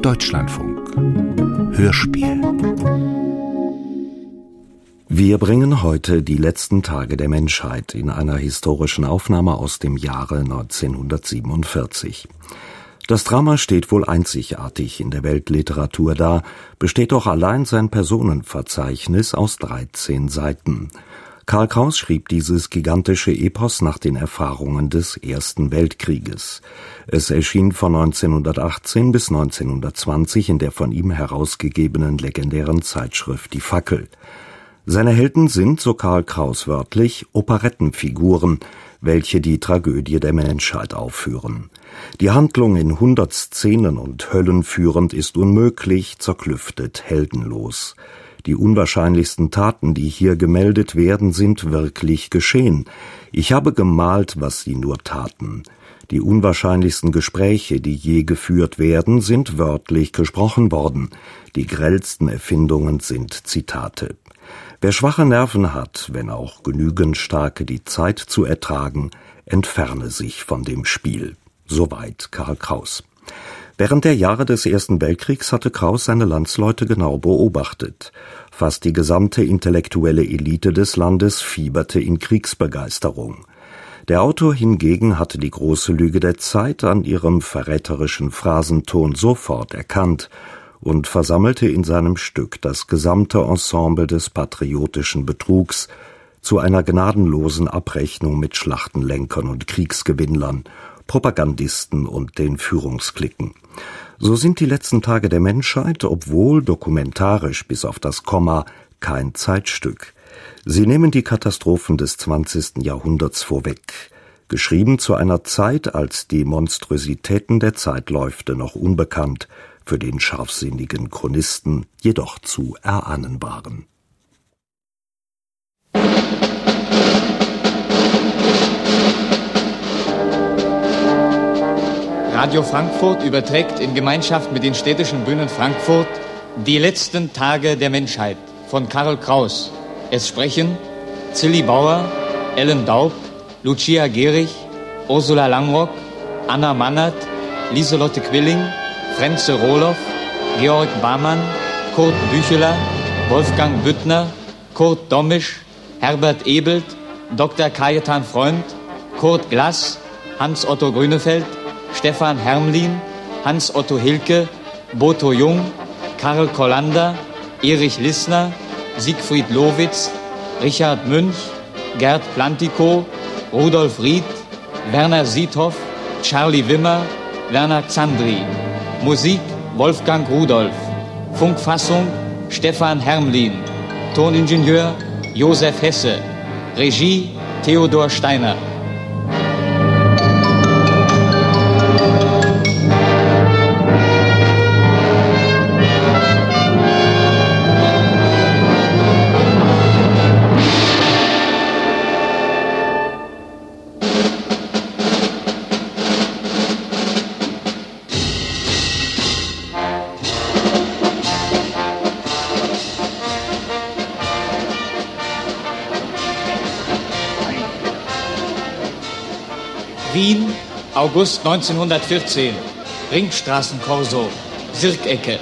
Deutschlandfunk Hörspiel. Wir bringen heute die letzten Tage der Menschheit in einer historischen Aufnahme aus dem Jahre 1947. Das Drama steht wohl einzigartig in der Weltliteratur da, besteht doch allein sein Personenverzeichnis aus 13 Seiten. Karl Kraus schrieb dieses gigantische Epos nach den Erfahrungen des Ersten Weltkrieges. Es erschien von 1918 bis 1920 in der von ihm herausgegebenen legendären Zeitschrift Die Fackel. Seine Helden sind, so Karl Kraus wörtlich, Operettenfiguren, welche die Tragödie der Menschheit aufführen. Die Handlung in 100 Szenen und höllenführend ist unmöglich, zerklüftet, heldenlos. Die unwahrscheinlichsten Taten, die hier gemeldet werden, sind wirklich geschehen. Ich habe gemalt, was sie nur taten. Die unwahrscheinlichsten Gespräche, die je geführt werden, sind wörtlich gesprochen worden. Die grellsten Erfindungen sind Zitate. Wer schwache Nerven hat, wenn auch genügend starke die Zeit zu ertragen, entferne sich von dem Spiel. Soweit Karl Kraus. Während der Jahre des Ersten Weltkriegs hatte Kraus seine Landsleute genau beobachtet. Fast die gesamte intellektuelle Elite des Landes fieberte in Kriegsbegeisterung. Der Autor hingegen hatte die große Lüge der Zeit an ihrem verräterischen Phrasenton sofort erkannt und versammelte in seinem Stück das gesamte Ensemble des patriotischen Betrugs zu einer gnadenlosen Abrechnung mit Schlachtenlenkern und Kriegsgewinnlern, Propagandisten und den Führungsklicken. So sind die letzten Tage der Menschheit, obwohl dokumentarisch bis auf das Komma, kein Zeitstück. Sie nehmen die Katastrophen des 20. Jahrhunderts vorweg, geschrieben zu einer Zeit, als die Monstrositäten der Zeitläufte noch unbekannt, für den scharfsinnigen Chronisten jedoch zu erahnen waren. Radio Frankfurt überträgt in Gemeinschaft mit den städtischen Bühnen Frankfurt Die letzten Tage der Menschheit von Karl Kraus. Es sprechen Zilli Bauer, Ellen Daub, Lucia Gehrig, Ursula Langrock, Anna Mannert, Lieselotte Quilling, Frenze Rohloff, Georg Barmann, Kurt Bücheler, Wolfgang Büttner, Kurt Dommisch, Herbert Ebelt, Dr. Kajetan Freund, Kurt Glass, Hans-Otto Grünefeld, Stefan Hermlin, Hans-Otto Hilke, Boto Jung, Karl Kollander, Erich Lissner, Siegfried Lowitz, Richard Münch, Gerd Plantikow, Rudolf Ried, Werner Siethoff, Charlie Wimmer, Werner Xandri. Musik Wolfgang Rudolf. Funkfassung Stefan Hermlin. Toningenieur Josef Hesse. Regie Theodor Steiner. Wien, August 1914. Ringstraßenkorso, Sirkecke.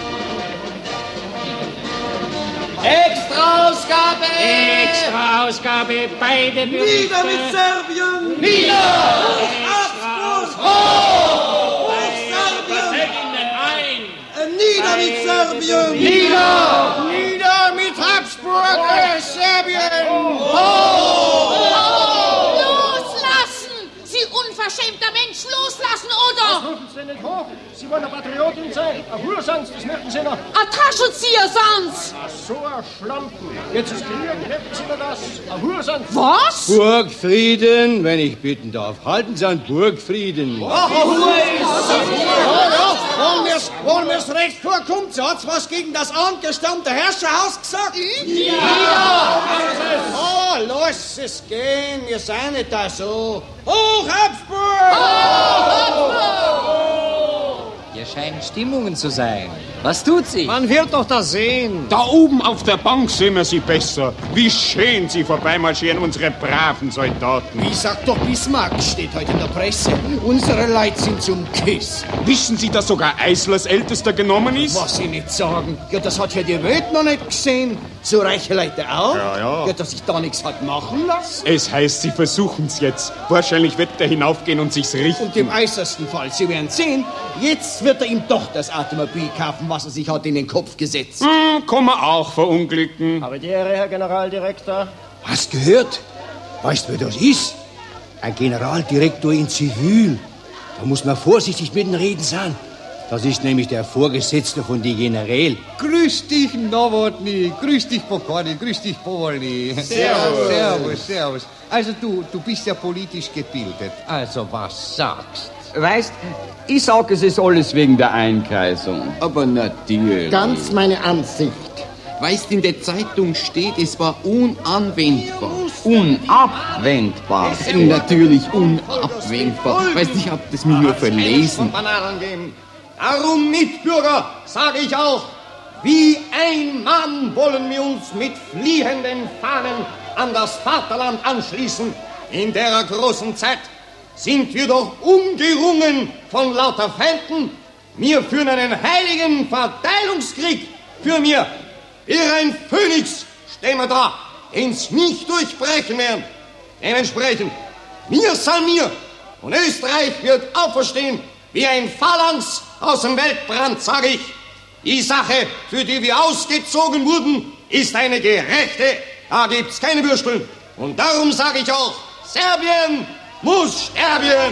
Extraausgabe! Extraausgabe, beide Berichte. Nieder mit Serbien! Nieder! Habsburg! Hoch! Serbien! Nieder mit Serbien! Nieder! Nieder mit Habsburg! Serbien! Hoch! Unverschämter Mensch, loslassen, oder? Das rufen Sie nicht hoch. Sie wollen eine Patriotin sein. Ein Hursans, das möchten Sie noch. Ein Taschenzieher, sonst. Ach, so ein Schlampen. Jetzt ist Krieg, möchten Sie noch das? Ein Hursans. Was? Burgfrieden, wenn ich bitten darf. Halten Sie an Burgfrieden. Wollen wir's recht vorkommt, so hat's was gegen das angestammte Herrscherhaus gesagt? Ja! Oh, lass es gehen, wir sind nicht da so. Hoch Habsburg! Hoch Habsburg! scheinen Stimmungen zu sein. Was tut sie? Man wird doch da sehen. Da oben auf der Bank sehen wir sie besser. Wie schön sie vorbeimarschieren, unsere braven Soldaten. Wie sagt doch Bismarck, steht heute in der Presse. Unsere Leute sind zum Kiss. Wissen Sie, dass sogar Eislers Ältester genommen ist? Was Sie nicht sagen. Ja, das hat ja die Welt noch nicht gesehen. So reiche Leute auch. Ja. Dass sich da nichts hat machen lassen. Es heißt, sie versuchen's jetzt. Wahrscheinlich wird er hinaufgehen und sich's richten. Und im äußersten Fall, Sie werden sehen, jetzt wird er ihm doch das Automobil kaufen, was er sich hat in den Kopf gesetzt. Kann man auch verunglücken. Habe die Ehre, Herr Generaldirektor. Hast gehört? Weißt du, wer das ist? Ein Generaldirektor in Zivil. Da muss man vorsichtig mit dem Reden sein. Das ist nämlich der Vorgesetzte von die Generäl. Grüß dich, Nowotny. Grüß dich, Pokorny. Grüß dich, Powolny. Servus. Also du bist ja politisch gebildet. Also was sagst? Weißt, ich sag, es ist alles wegen der Einkreisung. Aber natürlich. Ganz meine Ansicht. Weißt, in der Zeitung steht, es war unanwendbar. Unabwendbar. Natürlich unabwendbar. Weißt, ich hab das mir nur verlesen. Bananen geben. Darum, Mitbürger, sage ich auch, wie ein Mann wollen wir uns mit fliehenden Fahnen an das Vaterland anschließen. In der großen Zeit sind wir doch umgerungen von lauter Feinden. Wir führen einen heiligen Verteilungskrieg. Für mir, wie ein Phönix, stehen wir da, den's nicht durchbrechen werden. Dementsprechend, mir san mir, und Österreich wird auferstehen, wie ein Phalanx aus dem Weltbrand, sage ich. Die Sache, für die wir ausgezogen wurden, ist eine gerechte. Da gibt's keine Würsteln. Und darum sage ich auch, Serbien muss sterben.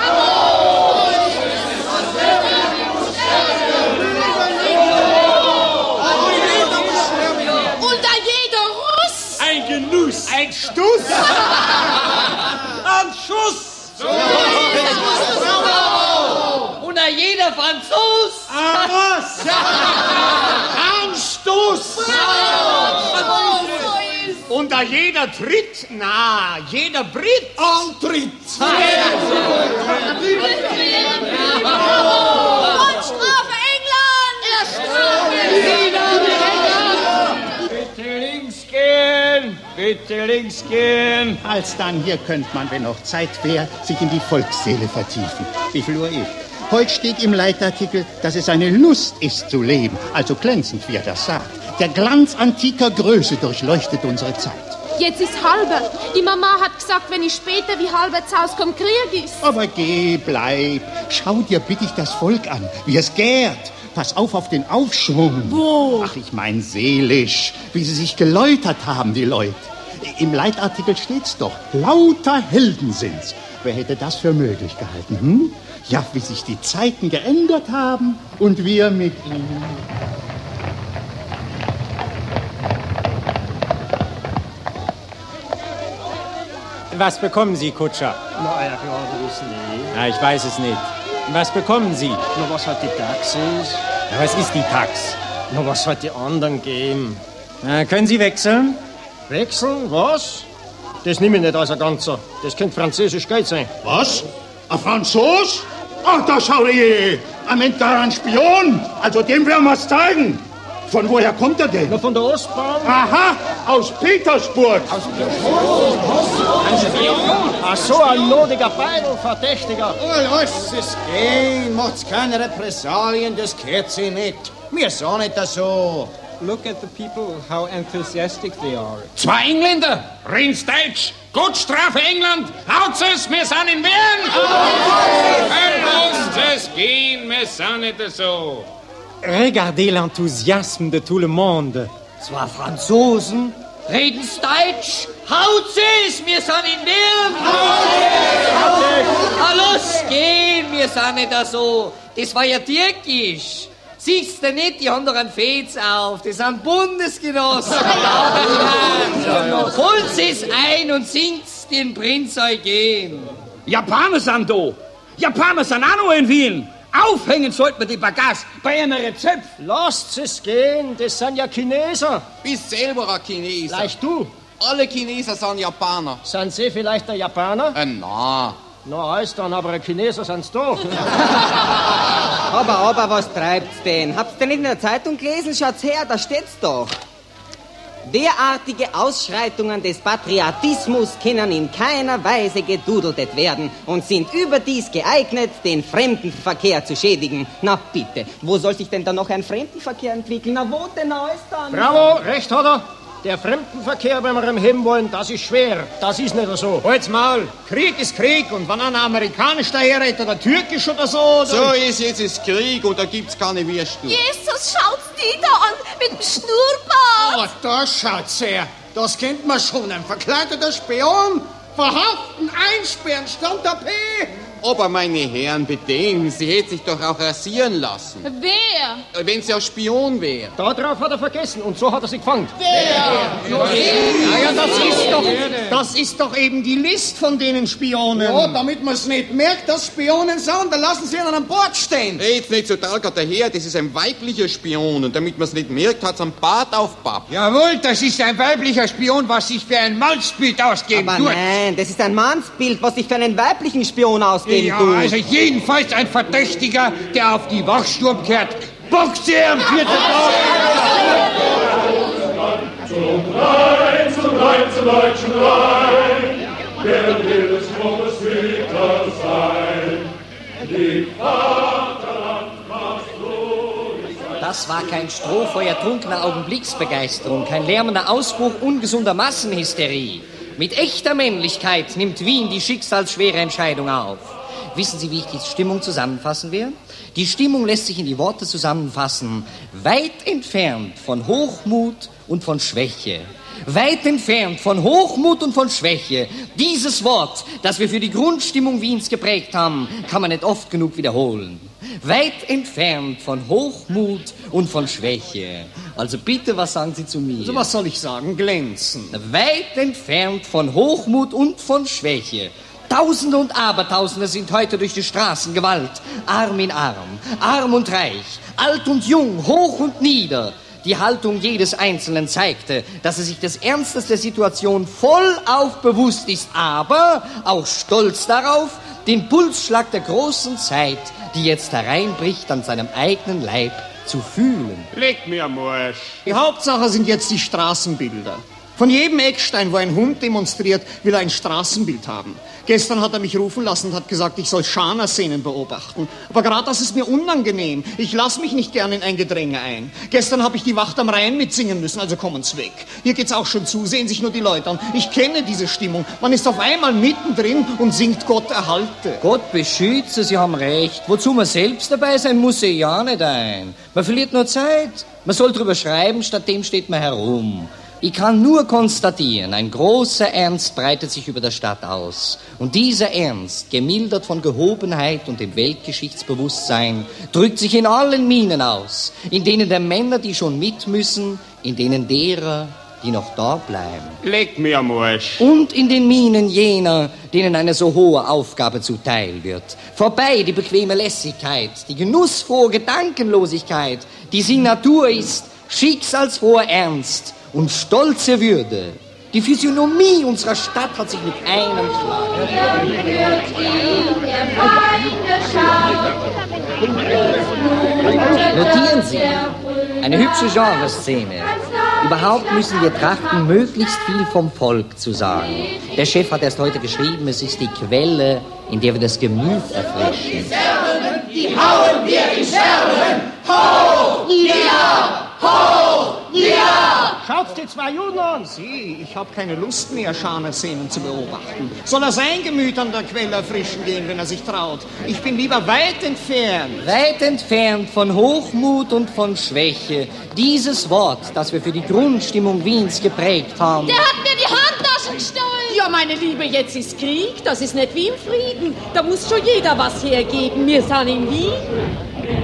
Unter jeder Russ! Ein Genuss. Ein Stuss. Ein Schuss. Unter jeder Franzos! Ein Stoß. Unter jeder Tritt, jeder Brit. Antritt. Und Strafe England! Bitte links gehen. Alsdann, hier könnte man, wenn noch Zeit wäre, sich in die Volksseele vertiefen. Wie viel Uhr ist? Heute steht im Leitartikel, dass es eine Lust ist zu leben. Also glänzend, wie er das sagt. Der Glanz antiker Größe durchleuchtet unsere Zeit. Jetzt ist halber. Die Mama hat gesagt, wenn ich später wie halber zu Hause komme, Krieg ist. Aber geh, bleib. Schau dir bitte das Volk an, wie es gärt. Pass auf den Aufschwung. Wo? Ach, ich mein seelisch, wie sie sich geläutert haben, die Leute. Im Leitartikel steht's doch, lauter Helden sind's. Wer hätte das für möglich gehalten, hm? Ja, wie sich die Zeiten geändert haben und wir mit ihnen. Was bekommen Sie, Kutscher? Na, ja, glaube ich nicht. Na, ich weiß es nicht. Was bekommen Sie? Na, was hat die Taxe ist? Na, was ist die Tax? Na, was hat die anderen geben? Na, können Sie wechseln? Wechseln? Was? Das nehme ich nicht als ein Ganzer. Das könnte französisch Geld sein. Was? Ein Franzos? Ach, da schau je. Ein Spion. Also dem werden wir's zeigen. Von woher kommt er denn? Na, von der Ostbahn. Aha, aus Petersburg. Ach so, ein nodiger Beidel, Verdächtiger. Lass es gehen, macht's keine Repressalien, das gehört sie nicht. Wir sind nicht so. Look at the people, how enthusiastic they are. Zwei Engländer, reden's Deutsch. Gut, Strafe England. Haut's es, wir sind in Wien. Lasst es gehen, wir sind nicht so. Regardez l'enthousiasme de tout le monde. Zwei Franzosen. Reden's Deutsch? Haut's es, wir sind in Wien! Los, gehen, wir sind nicht so. Das war ja türkisch. Siehst du nicht, die haben doch einen Fez auf. Das sind Bundesgenossen. Holt's es ein und singt's den Prinz Eugen. Japaner sind da. Japaner sind auch noch in Wien. Aufhängen sollten wir die Bagage bei einem Rezept. Lasst es gehen, das sind ja Chineser. Bist selber ein Chineser. Vielleicht du. Alle Chineser sind Japaner. Sind sie vielleicht ein Japaner? Na. Na, alles dann, aber ein Chineser sind's doch. Aber, was treibt's denn? Habt's denn nicht in der Zeitung gelesen? Schaut's her, da steht's doch. Derartige Ausschreitungen des Patriotismus können in keiner Weise gedudelt werden und sind überdies geeignet, den Fremdenverkehr zu schädigen. Na bitte, wo soll sich denn da noch ein Fremdenverkehr entwickeln? Na wo denn ist dann? Bravo, recht hat er. Der Fremdenverkehr, wenn wir ihn heben wollen, das ist schwer. Das ist nicht so. Halt's Maul. Krieg ist Krieg. Und wenn einer amerikanisch daherredet oder türkisch oder so... So ist jetzt ist Krieg und da gibt's keine Würstel. Jesus, schaut's die da an mit dem Schnurrbart. Oh, da schaut's her. Das kennt man schon. Ein verkleideter Spion. Verhaften, einsperren, stand der P. Aber meine Herren, bedenken, sie hätte sich doch auch rasieren lassen. Wer? Wenn sie auch Spion wäre. Darauf hat er vergessen und so hat er sich gefangen. Wer? Das ist doch eben die List von denen Spionen. Ja, damit man es nicht merkt, dass Spionen sind, dann lassen sie ihn an Bord stehen. Jetzt nicht so talgert daher, das ist ein weiblicher Spion. Und damit man es nicht merkt, hat es einen Bart auf Papp. Jawohl, das ist ein weiblicher Spion, was sich für ein Mannsbild ausgeben Aber tut. nein, das ist ein Mannsbild, was sich für einen weiblichen Spion ausgeben tut. Also jedenfalls ein Verdächtiger, der auf die Wachsturm kehrt. Boxe am 4. Tag! Zum deutschen Rhein, der will des Stromes Hüter sein. Die Vaterland macht ruhig sein. Das war kein Strohfeuer trunkener Augenblicksbegeisterung, kein lärmender Ausbruch ungesunder Massenhysterie. Mit echter Männlichkeit nimmt Wien die schicksalsschwere Entscheidung auf. Wissen Sie, wie ich die Stimmung zusammenfassen werde? Die Stimmung lässt sich in die Worte zusammenfassen. Weit entfernt von Hochmut und von Schwäche. Weit entfernt von Hochmut und von Schwäche. Dieses Wort, das wir für die Grundstimmung Wiens geprägt haben, kann man nicht oft genug wiederholen. Weit entfernt von Hochmut und von Schwäche. Also bitte, was sagen Sie zu mir? Also was soll ich sagen? Glänzen. Weit entfernt von Hochmut und von Schwäche. Tausende und Abertausende sind heute durch die Straßen Gewalt, Arm in Arm, arm und reich, alt und jung, hoch und nieder. Die Haltung jedes Einzelnen zeigte, dass er sich des Ernstes der Situation vollauf bewusst ist, aber auch stolz darauf, den Pulsschlag der großen Zeit, die jetzt hereinbricht, an seinem eigenen Leib zu fühlen. Leg mir am Arsch. Die Hauptsache sind jetzt die Straßenbilder. Von jedem Eckstein, wo ein Hund demonstriert, will er ein Straßenbild haben. Gestern hat er mich rufen lassen und hat gesagt, ich soll Schana-Szenen beobachten. Aber gerade das ist mir unangenehm. Ich lasse mich nicht gern in ein Gedränge ein. Gestern habe ich die Wacht am Rhein mitsingen müssen, also kommen's weg. Hier geht's auch schon zu, sehen sich nur die Leute an. Ich kenne diese Stimmung. Man ist auf einmal mittendrin und singt Gott erhalte. Gott beschütze, Sie haben recht. Wozu man selbst dabei sein muss, sehe ich ja nicht ein. Man verliert nur Zeit. Man soll drüber schreiben, stattdem steht man herum. Ich kann nur konstatieren, ein großer Ernst breitet sich über der Stadt aus. Und dieser Ernst, gemildert von Gehobenheit und dem Weltgeschichtsbewusstsein, drückt sich in allen Minen aus, in denen der Männer, die schon mit müssen, in denen derer, die noch da bleiben. Leg mir am Arsch. Und in den Minen jener, denen eine so hohe Aufgabe zuteil wird. Vorbei die bequeme Lässigkeit, die genussfrohe Gedankenlosigkeit, die Signatur ist, schicksalsfroher Ernst und stolze Würde. Die Physiognomie unserer Stadt hat sich mit einem Schlag. Notieren Sie, eine hübsche Genreszene. Überhaupt müssen wir trachten, möglichst viel vom Volk zu sagen. Der Chef hat erst heute geschrieben, es ist die Quelle, in der wir das Gemüt erfrischen. Die hauen wir in Scherben! Hoch! Ja! Hoch! Ja! Schaut die zwei Juden an! Sie, ich habe keine Lust mehr, Schana-Szenen zu beobachten. Soll er sein Gemüt an der Quelle erfrischen gehen, wenn er sich traut? Ich bin lieber weit entfernt. Weit entfernt von Hochmut und von Schwäche. Dieses Wort, das wir für die Grundstimmung Wiens geprägt haben. Der hat mir die Handtaschen gestohlen. Ja, meine Liebe, jetzt ist Krieg. Das ist nicht wie im Frieden. Da muss schon jeder was hergeben. Wir sind in Wien. In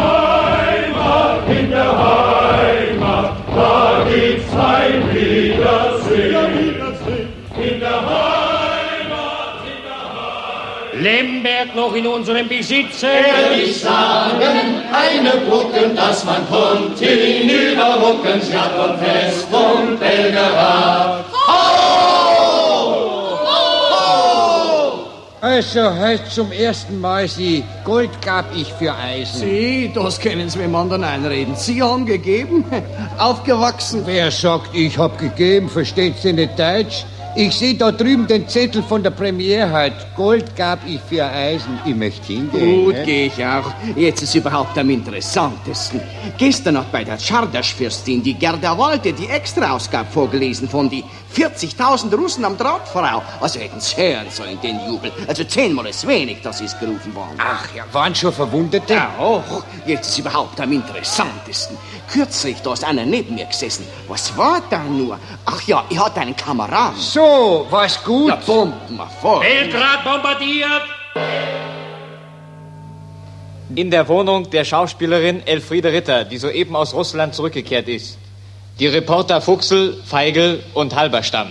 der Heimat, da gibt's ein Wiedersehen. In der Heimat, Lemberg noch in unserem Besitz. Ehrlich sagen, eine Brücke, dass man kommt, hinüber Ruckenstadt und Fest und Belgrad. Also, heute zum ersten Mal, Sie, Gold gab ich für Eisen. Sie, das können Sie mit dem anderen einreden. Sie haben gegeben, aufgewachsen. Wer sagt, ich hab gegeben, versteht Sie nicht Deutsch? Ich sehe da drüben den Zettel von der Premiere heute. Gold gab ich für Eisen. Ich möchte hingehen. Gut, gehe ich auch. Jetzt ist überhaupt am interessantesten. Gestern hat bei der Tschardaschfürstin die Gerda Walde die Extra-Ausgabe vorgelesen von die 40.000 Russen am Drahtfrau. Also hätten Sie hören sollen, den Jubel. Also 10-mal ist wenig, dass Sie es gerufen worden. Ach ja, waren schon Verwundete? Ja, auch. Jetzt ist überhaupt am interessantesten. Kürzlich, da ist einer neben mir gesessen. Was war da nur? Ach ja, ich hatte einen Kameraden. So, war's gut? Ja, bomben wir vor. Belgrad bombardiert! In der Wohnung der Schauspielerin Elfriede Ritter, die soeben aus Russland zurückgekehrt ist. Die Reporter Fuchsel, Feigl und Halberstam.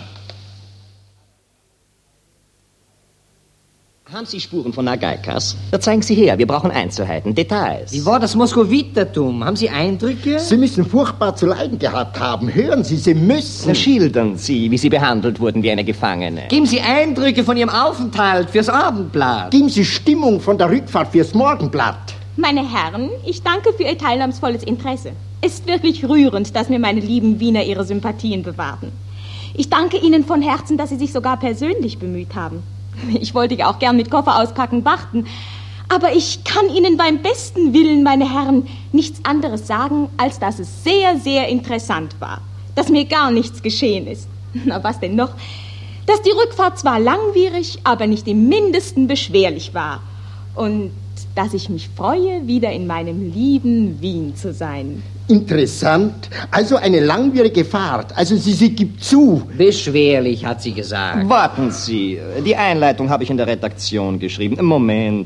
Haben Sie Spuren von Nagaikas? Da zeigen Sie her, wir brauchen Einzelheiten, Details. Wie war das Moskowitertum? Haben Sie Eindrücke? Sie müssen furchtbar zu leiden gehabt haben. Hören Sie, Sie müssen. Na, schildern Sie, wie Sie behandelt wurden wie eine Gefangene. Geben Sie Eindrücke von Ihrem Aufenthalt fürs Abendblatt. Geben Sie Stimmung von der Rückfahrt fürs Morgenblatt. Meine Herren, ich danke für Ihr teilnahmsvolles Interesse. Es ist wirklich rührend, dass mir meine lieben Wiener ihre Sympathien bewahrten. Ich danke Ihnen von Herzen, dass Sie sich sogar persönlich bemüht haben. Ich wollte ja auch gern mit Koffer auspacken warten. Aber ich kann Ihnen beim besten Willen, meine Herren, nichts anderes sagen, als dass es sehr, sehr interessant war. Dass mir gar nichts geschehen ist. Na, was denn noch? Dass die Rückfahrt zwar langwierig, aber nicht im Mindesten beschwerlich war. Und dass ich mich freue, wieder in meinem lieben Wien zu sein. Interessant. Also eine langwierige Fahrt. Also sie gibt zu. Beschwerlich, hat sie gesagt. Warten Sie, die Einleitung habe ich in der Redaktion geschrieben. Moment.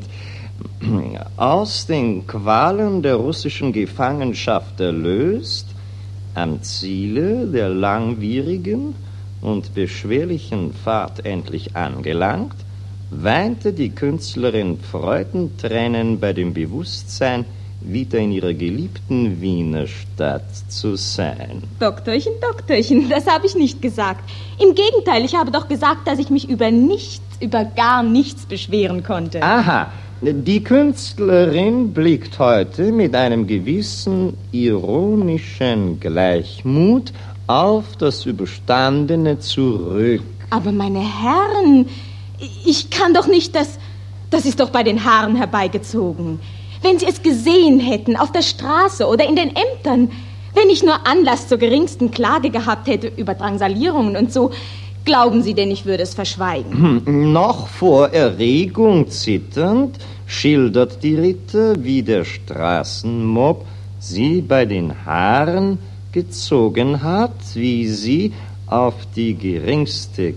Aus den Qualen der russischen Gefangenschaft erlöst, am Ziele der langwierigen und beschwerlichen Fahrt endlich angelangt, weinte die Künstlerin Freudentränen bei dem Bewusstsein, wieder in ihrer geliebten Wiener Stadt zu sein. Doktorchen, Doktorchen, das habe ich nicht gesagt. Im Gegenteil, ich habe doch gesagt, dass ich mich über nichts, über gar nichts beschweren konnte. Aha, die Künstlerin blickt heute mit einem gewissen ironischen Gleichmut auf das Überstandene zurück. Aber meine Herren, ich kann doch nicht das ist doch bei den Haaren herbeigezogen. Wenn Sie es gesehen hätten, auf der Straße oder in den Ämtern, wenn ich nur Anlass zur geringsten Klage gehabt hätte über Drangsalierungen und so, glauben Sie denn, ich würde es verschweigen? Noch vor Erregung zitternd schildert die Ritter, wie der Straßenmob sie bei den Haaren gezogen hat, wie sie auf die geringste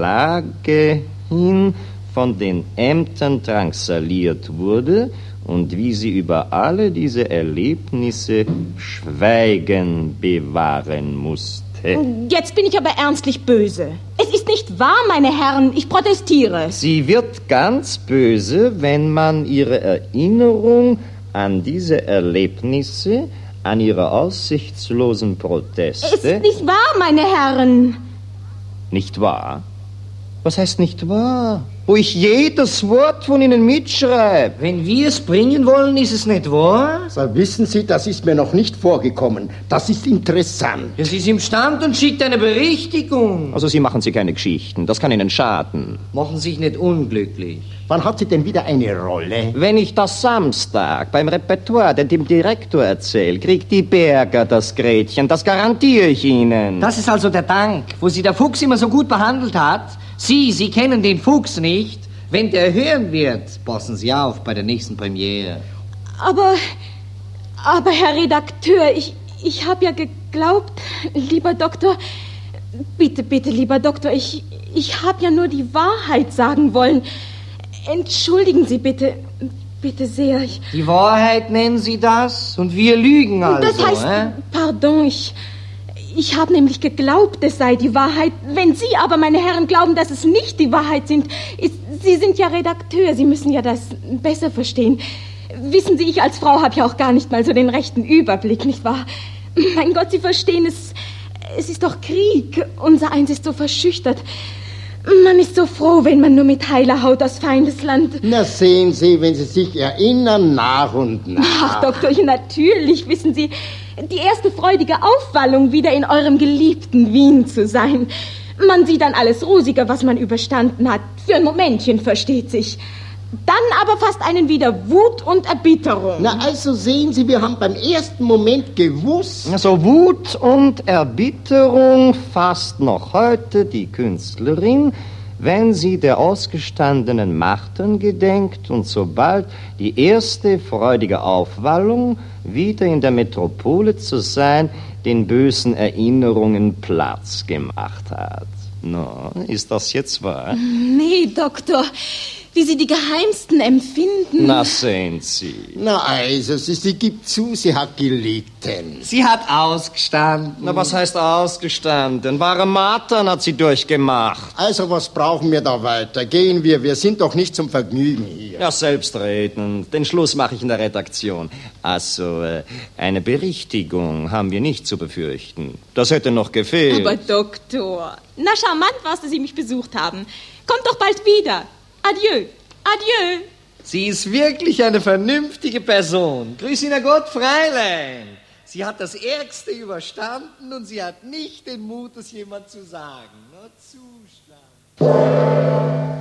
Klage hin von den Ämtern drangsaliert wurde und wie sie über alle diese Erlebnisse Schweigen bewahren musste. Jetzt bin ich aber ernstlich böse. Es ist nicht wahr, meine Herren, ich protestiere. Sie wird ganz böse, wenn man ihre Erinnerung an diese Erlebnisse, an ihre aussichtslosen Proteste... Es ist nicht wahr, meine Herren. Nicht wahr? Was heißt nicht wahr? Wo ich jedes Wort von Ihnen mitschreibe. Wenn wir es bringen wollen, ist es nicht wahr? So, wissen Sie, das ist mir noch nicht vorgekommen. Das ist interessant. Es ist im Stand und schickt eine Berichtigung. Also Sie machen sich keine Geschichten, das kann Ihnen schaden. Machen sich nicht unglücklich. Wann hat sie denn wieder eine Rolle? Wenn ich das Samstag beim Repertoire dem Direktor erzähle, kriegt die Berger das Gretchen, das garantiere ich Ihnen. Das ist also der Dank, wo Sie der Fuchs immer so gut behandelt hat. Sie kennen den Fuchs nicht. Wenn der hören wird, passen Sie auf bei der nächsten Premiere. Aber Herr Redakteur, ich habe ja geglaubt, lieber Doktor, bitte, lieber Doktor, ich habe ja nur die Wahrheit sagen wollen. Entschuldigen Sie bitte sehr. Die Wahrheit nennen Sie das? Und wir lügen also, das heißt, pardon, ich habe nämlich geglaubt, es sei die Wahrheit. Wenn Sie aber, meine Herren, glauben, dass es nicht die Wahrheit sind, Sie sind ja Redakteur, Sie müssen ja das besser verstehen. Wissen Sie, ich als Frau habe ja auch gar nicht mal so den rechten Überblick, nicht wahr? Mein Gott, Sie verstehen, es ist doch Krieg. Unser Eins ist so verschüchtert. Man ist so froh, wenn man nur mit heiler Haut aus Feindesland... Na, sehen Sie, wenn Sie sich erinnern, nach und nach. Ach, Doktor, natürlich, wissen Sie, die erste freudige Aufwallung, wieder in eurem geliebten Wien zu sein. Man sieht dann alles rosiger, was man überstanden hat. Für ein Momentchen, versteht sich. Dann aber fast einen wieder Wut und Erbitterung. Na, also sehen Sie, wir haben beim ersten Moment gewusst... Also Wut und Erbitterung fasst noch heute die Künstlerin, wenn sie der ausgestandenen Martern gedenkt und sobald die erste freudige Aufwallung, wieder in der Metropole zu sein, den bösen Erinnerungen Platz gemacht hat. Na, ist das jetzt wahr? Nee, Doktor, wie Sie die geheimsten empfinden. Na, sehen Sie. Na, also, sie gibt zu, sie hat gelitten. Sie hat ausgestanden. Na, was heißt ausgestanden? Wahre Martern hat sie durchgemacht. Also, was brauchen wir da weiter? Gehen wir sind doch nicht zum Vergnügen hier. Ja, selbstredend. Den Schluss mache ich in der Redaktion. Also, eine Berichtigung haben wir nicht zu befürchten. Das hätte noch gefehlt. Aber Doktor, na charmant war's, dass Sie mich besucht haben. Kommt doch bald wieder. Adieu, adieu. Sie ist wirklich eine vernünftige Person. Grüß Ihnen Gott, Fräulein. Sie hat das Ärgste überstanden und sie hat nicht den Mut, es jemand zu sagen. Nur zuschlagen.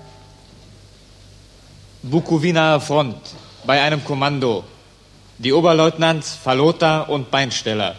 Bukowinaer Front, bei einem Kommando. Die Oberleutnants Falota und Beinsteller.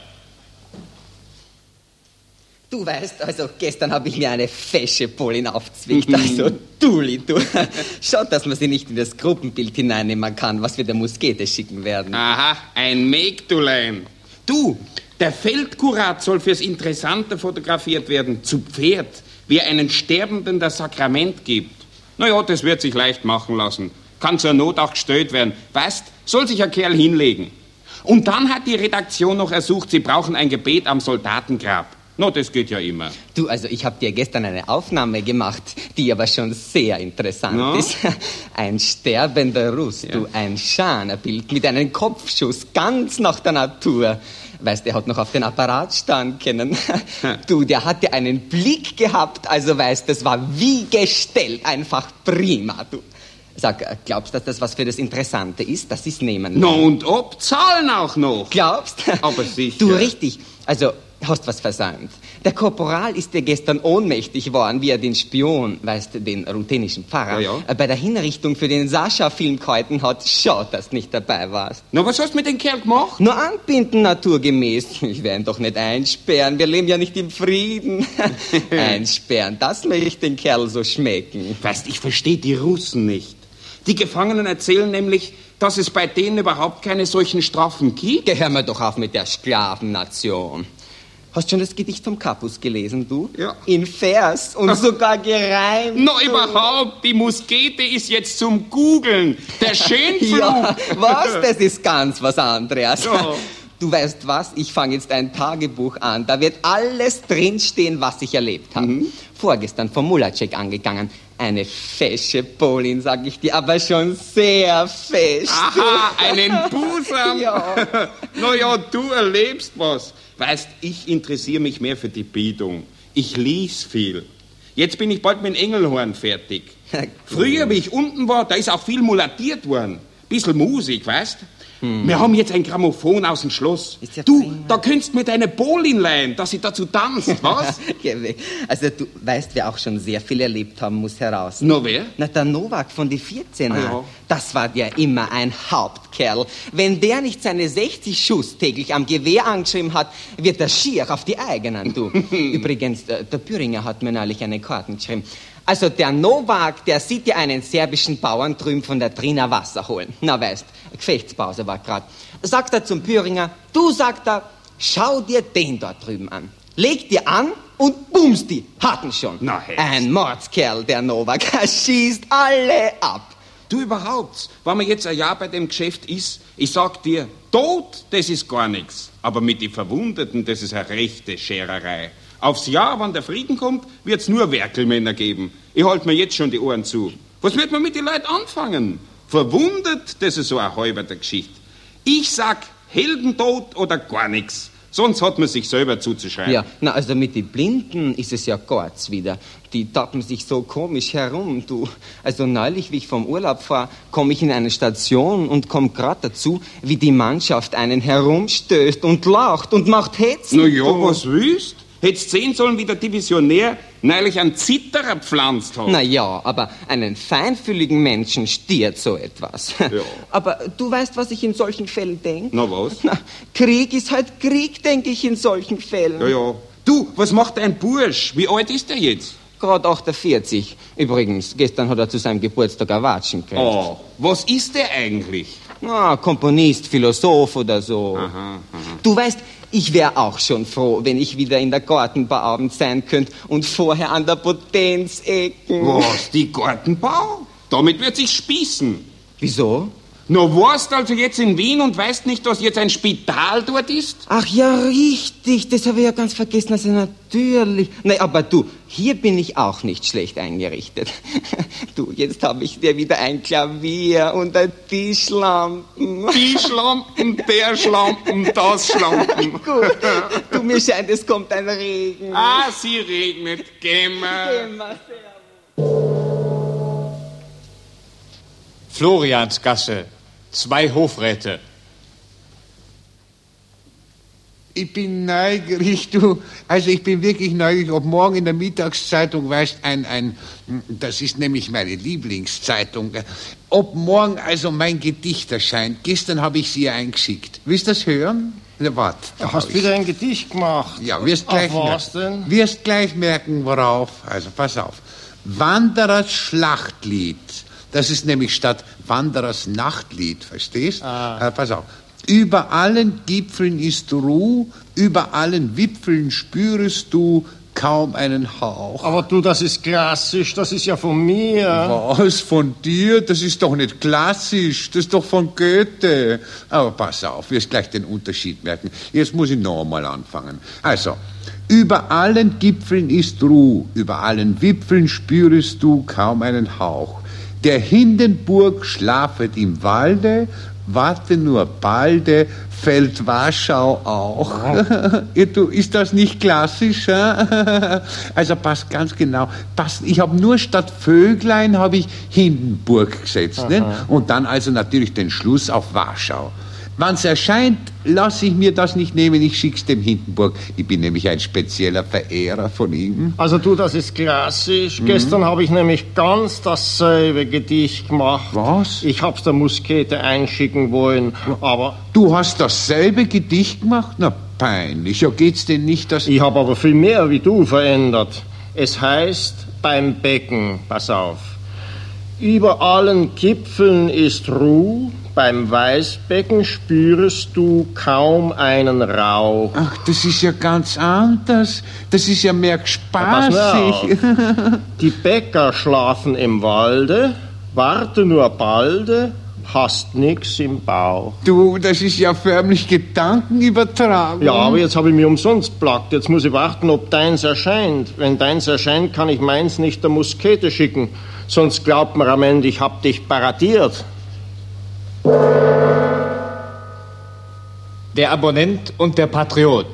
Du weißt, also gestern habe ich mir eine fesche Polin aufzwickt, also Duli, du. Schaut, dass man sie nicht in das Gruppenbild hineinnehmen kann, was wir der Muskete schicken werden. Aha, ein Mägdulein. Du, der Feldkurat soll fürs Interessante fotografiert werden, zu Pferd, wie einen Sterbenden das Sakrament gibt. Naja, das wird sich leicht machen lassen. Kann zur Not auch gestellt werden. Weißt, soll sich ein Kerl hinlegen. Und dann hat die Redaktion noch ersucht, sie brauchen ein Gebet am Soldatengrab. No, das geht ja immer. Du, also ich habe dir gestern eine Aufnahme gemacht, die aber schon sehr interessant ist. Ein sterbender Russ, ja. Du, ein Schanerbild mit einem Kopfschuss, ganz nach der Natur. Weißt, der hat noch auf den Apparat stehen können. Du, der hatte einen Blick gehabt, also weißt, das war wie gestellt, einfach prima, du. Sag, glaubst du, dass das was für das Interessante ist, dass sie es nehmen? No, und ob, zahlen auch noch. Glaubst? Aber sicher. Du, richtig, also... Hast was versäumt. Der Korporal ist dir gestern ohnmächtig geworden, wie er den Spion, weißt du, den ruthenischen Pfarrer, bei der Hinrichtung für den Sascha-Film gehalten hat. Schau, dass du nicht dabei warst. Na, was hast du mit dem Kerl gemacht? Nur anbinden, naturgemäß. Ich werde ihn doch nicht einsperren. Wir leben ja nicht im Frieden. Einsperren, das möchte ich den Kerl so schmecken. Weißt, ich verstehe die Russen nicht. Die Gefangenen erzählen nämlich, dass es bei denen überhaupt keine solchen Strafen gibt. Gehör mir doch auf mit der Sklavennation. Hast du schon das Gedicht vom Capus gelesen, du? Ja. In Vers und sogar gereimt. No, überhaupt, die Muskete ist jetzt zum Googeln. Der Schönflug. Ja, was? Das ist ganz was anderes. Ja. Du weißt was? Ich fange jetzt ein Tagebuch an. Da wird alles drinstehen, was ich erlebt habe. Vorgestern vom Mulacek angegangen. Eine fesche Polin, sag ich dir, aber schon sehr fesch. Aha, einen Busam. Ja. Naja, du erlebst was. Weißt, ich interessiere mich mehr für die Bildung. Ich lies viel. Jetzt bin ich bald mit dem Engelhorn fertig. Früher, wie ich unten war, da ist auch viel mulatiert worden. Bisschen Musik, weißt? Wir haben jetzt ein Grammophon aus dem Schloss. Ja du, prima. Da könntest du mir deine Polin leihen, dass sie dazu tanzt, was? Also du weißt, wer auch schon sehr viel erlebt haben muss heraus. No, wer? Na, der Novak von die 14er. Ah, ja. Das war der immer ein Hauptkerl. Wenn der nicht seine 60 Schuss täglich am Gewehr angeschrieben hat, wird er schier auf die eigenen, du. Übrigens, der Büringer hat mir neulich eine Karten geschrieben. Also der Novak, der sieht ja einen serbischen Bauern drüben von der Trina Wasser holen. Na weißt, Gefechtspause war grad. Sagt er zum Büringer, du, sagt er, schau dir den dort drüben an. Leg dir an und bums die, hatten schon. Na, ein Mordskerl, der Novak, er schießt alle ab. Du überhaupt, wenn man jetzt ein Jahr bei dem Geschäft ist, ich sag dir, Tod, das ist gar nichts. Aber mit den Verwundeten, das ist eine rechte Schererei. Aufs Jahr, wenn der Frieden kommt, wird's nur Werkelmänner geben. Ich halt mir jetzt schon die Ohren zu. Was wird man mit den Leuten anfangen? Verwundet, das ist so eine halberte Geschichte. Ich sag Heldentod oder gar nichts. Sonst hat man sich selber zuzuschreiben. Ja, na, also mit den Blinden ist es ja ganz wieder. Die tappen sich so komisch herum, du. Also neulich, wie ich vom Urlaub fahre, komme ich in eine Station und komme gerade dazu, wie die Mannschaft einen herumstößt und lacht und macht Hetzen. Na ja, was willst? Hättest sehen sollen, wie der Divisionär neulich einen Zitterer gepflanzt hat. Na ja, aber einen feinfühligen Menschen stiert so etwas. Ja. Aber du weißt, was ich in solchen Fällen denke? Na was? Na, Krieg ist halt Krieg, denke ich in solchen Fällen. Ja, ja. Du, was macht dein Bursch? Wie alt ist der jetzt? Gerade 48. Übrigens, gestern hat er zu seinem Geburtstag ein Watschen gekriegt. Oh, was ist der eigentlich? Ah, Komponist, Philosoph oder so. Aha. Du weißt, ich wäre auch schon froh, wenn ich wieder in der Gartenbauabend sein könnte und vorher an der Potenzecke. Was, die Gartenbau? Damit wird sich spießen. Wieso? Na, warst also jetzt in Wien und weißt nicht, dass jetzt ein Spital dort ist? Ach ja, richtig, das habe ich ja ganz vergessen, also natürlich. Nein, aber du, hier bin ich auch nicht schlecht eingerichtet. Du, jetzt habe ich dir wieder ein Klavier und ein Tischlampen. Tischlampen, der Schlampen, das Schlampen. Gut, du, mir scheint, es kommt ein Regen. Ah, sie regnet, gehen wir. Floriansgasse, 2 Hofräte. Ich bin neugierig, du. Also ich bin wirklich neugierig, ob morgen in der Mittagszeitung, weißt, das ist nämlich meine Lieblingszeitung, ob morgen also mein Gedicht erscheint. Gestern habe ich sie ja eingeschickt. Willst du das hören? Na, warte. Du hast wieder ein Gedicht gemacht. Ja, wirst gleich was merken. denn? Wirst gleich merken, worauf. Also pass auf. Wanderers Schlachtlied. Das ist nämlich statt Wanderers Nachtlied, verstehst? Pass auf. Über allen Gipfeln ist Ruhe, über allen Wipfeln spürest du kaum einen Hauch. Aber du, das ist klassisch, das ist ja von mir. Was, von dir? Das ist doch nicht klassisch, das ist doch von Goethe. Aber pass auf, wirst gleich den Unterschied merken. Jetzt muss ich noch einmal anfangen. Also, über allen Gipfeln ist Ruhe, über allen Wipfeln spürest du kaum einen Hauch. Der Hindenburg schlafet im Walde, warte nur balde, fällt Warschau auch. Du, ist das nicht klassisch? Also passt ganz genau. Passt. Ich habe nur statt Vöglein habe ich Hindenburg gesetzt. Ne? Und dann also natürlich den Schluss auf Warschau. Wann's erscheint, lasse ich mir das nicht nehmen, ich schick's dem Hindenburg. Ich bin nämlich ein spezieller Verehrer von ihm. Also du, das ist klassisch. Gestern habe ich nämlich ganz dasselbe Gedicht gemacht. Was? Ich hab's der Muskete einschicken wollen, aber... Du hast dasselbe Gedicht gemacht? Na, peinlich. Ja, geht's denn nicht, dass... Ich habe aber viel mehr wie du verändert. Es heißt beim Becken, pass auf. Über allen Gipfeln ist Ruhe, beim Weißbecken spürest du kaum einen Rauch. Ach, das ist ja ganz anders. Das ist ja mehr spaßig. Die Bäcker schlafen im Walde, warte nur balde, hast nix im Bauch. Du, das ist ja förmlich Gedankenübertragung. Ja, aber jetzt habe ich mich umsonst plagt. Jetzt muss ich warten, ob deins erscheint. Wenn deins erscheint, kann ich meins nicht der Muskete schicken. Sonst glaubt man am Ende, ich hab dich paradiert. Der Abonnent und der Patriot.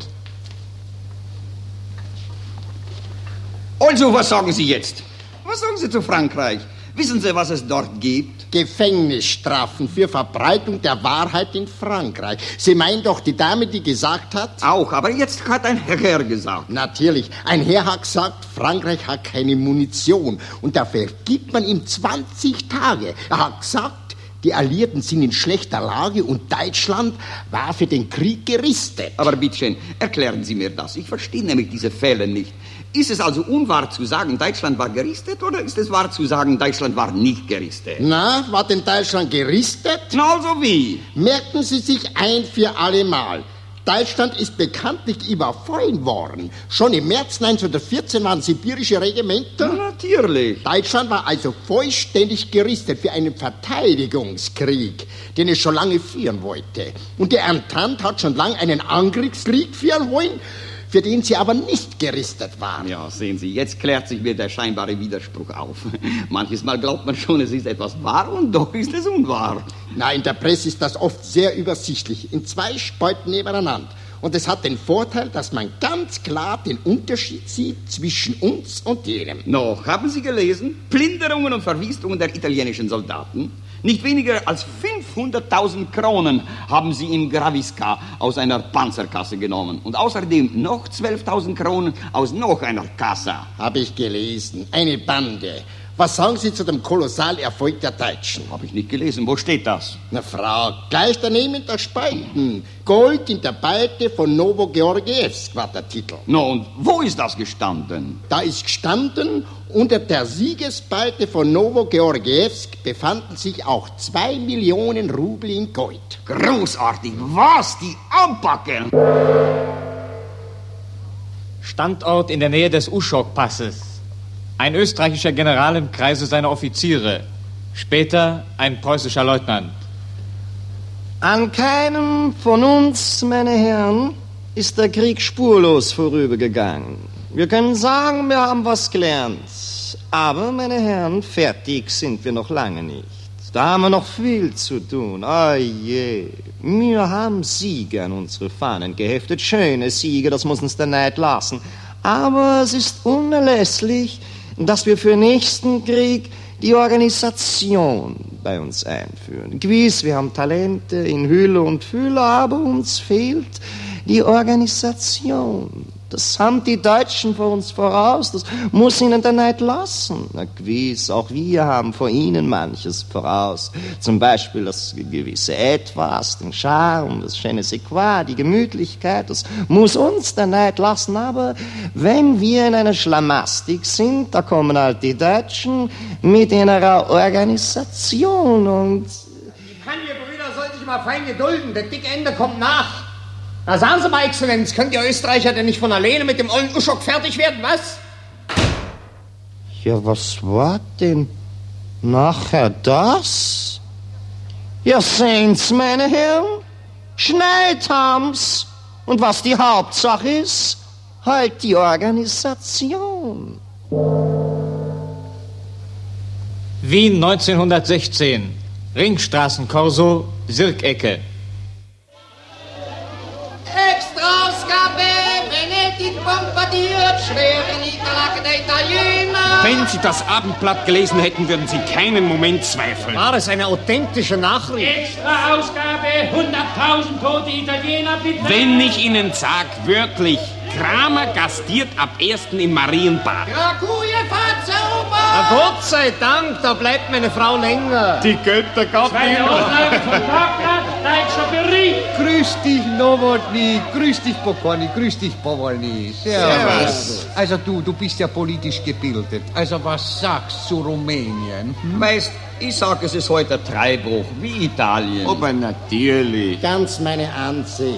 Also, was sagen Sie jetzt? Was sagen Sie zu Frankreich? Wissen Sie, was es dort gibt? Gefängnisstrafen für Verbreitung der Wahrheit in Frankreich. Sie meinen doch die Dame, die gesagt hat? Auch, aber jetzt hat ein Herr gesagt. Natürlich. Ein Herr hat gesagt, Frankreich hat keine Munition. Und dafür gibt man ihm 20 Tage. Er hat gesagt, die Alliierten sind in schlechter Lage und Deutschland war für den Krieg gerüstet. Aber bitteschön, erklären Sie mir das. Ich verstehe nämlich diese Fälle nicht. Ist es also unwahr zu sagen, Deutschland war gerüstet, oder ist es wahr zu sagen, Deutschland war nicht gerüstet? Na, war denn Deutschland gerüstet? Na, also wie? Merken Sie sich ein für alle Mal. Deutschland ist bekanntlich überfallen worden. Schon im März 1914 waren sibirische Regimenter. Na, natürlich. Deutschland war also vollständig gerüstet für einen Verteidigungskrieg, den es schon lange führen wollte. Und die Entente hat schon lange einen Angriffskrieg führen wollen, für den sie aber nicht gerüstet waren. Ja, sehen Sie, jetzt klärt sich mir der scheinbare Widerspruch auf. Manches Mal glaubt man schon, es ist etwas wahr und doch ist es unwahr. Na, in der Presse ist das oft sehr übersichtlich, in 2 Spalten nebeneinander. Und es hat den Vorteil, dass man ganz klar den Unterschied sieht zwischen uns und jenem. Noch, haben Sie gelesen? Plünderungen und Verwüstungen der italienischen Soldaten? Nicht weniger als 500.000 Kronen haben sie in Gravisca aus einer Panzerkasse genommen. Und außerdem noch 12.000 Kronen aus noch einer Kasse. Habe ich gelesen. Eine Bande. Was sagen Sie zu dem Kolossalerfolg der Deutschen? Habe ich nicht gelesen. Wo steht das? Na, Frau, gleich daneben der Spalten. Gold in der Beute von Novogeorgiewsk war der Titel. No, und wo ist das gestanden? Da ist gestanden, unter der Siegesbeute von Novogeorgiewsk befanden sich auch 2 Millionen Rubel in Gold. Großartig. Was? Die anpacken! Standort in der Nähe des Uschok-Passes. Ein österreichischer General im Kreise seiner Offiziere. Später ein preußischer Leutnant. An keinem von uns, meine Herren, ist der Krieg spurlos vorübergegangen. Wir können sagen, wir haben was gelernt. Aber, meine Herren, fertig sind wir noch lange nicht. Da haben wir noch viel zu tun. Oh je. Wir haben Siege an unsere Fahnen geheftet. Schöne Siege, das muss uns der Neid lassen. Aber es ist unerlässlich, dass wir für den nächsten Krieg die Organisation bei uns einführen. Gewiss, wir haben Talente in Hülle und Fülle, aber uns fehlt die Organisation. Das haben die Deutschen vor uns voraus, das muss ihnen der Neid lassen. Na gewiss, auch wir haben vor ihnen manches voraus. Zum Beispiel das gewisse Etwas, den Charme, das je ne sais quoi, die Gemütlichkeit, das muss uns der Neid lassen. Aber wenn wir in einer Schlamastik sind, da kommen halt die Deutschen mit ihrer Organisation und... Die Panje-Brüder sollten sich mal fein gedulden, der dicke Ende kommt nach. Na, sagen Sie mal, Exzellenz, könnt ihr Österreicher denn nicht von alleine mit dem ollen Uschok fertig werden, was? Ja, was war denn nachher das? Ja, sehen's, meine Herren, schneit haben's. Und was die Hauptsache ist, halt die Organisation. Wien 1916. Ringstraßenkorso, Sirkecke. Extra-Ausgabe, Venedig bombardiert, schwere Niederlage der Italiener. Wenn Sie das Abendblatt gelesen hätten, würden Sie keinen Moment zweifeln. War das eine authentische Nachricht? Extra-Ausgabe, 100.000 tote Italiener, bitte. Wenn ich Ihnen sag, wörtlich, Kramer gastiert ab 1. in Marienbad. Draguje fahrt erobert. Na Gott sei Dank, da bleibt meine Frau länger. Die Götter gab Zweite Auslage vom Tagblatt, deutscher Bericht. Grüß dich, Nowotny, grüß dich, Pokorny, grüß dich, Powolny. Servus. Also du bist ja politisch gebildet. Also was sagst du zu Rumänien? Weißt, ich sag, es ist heute ein Treibruch, wie Italien. Aber natürlich. Ganz meine Ansicht.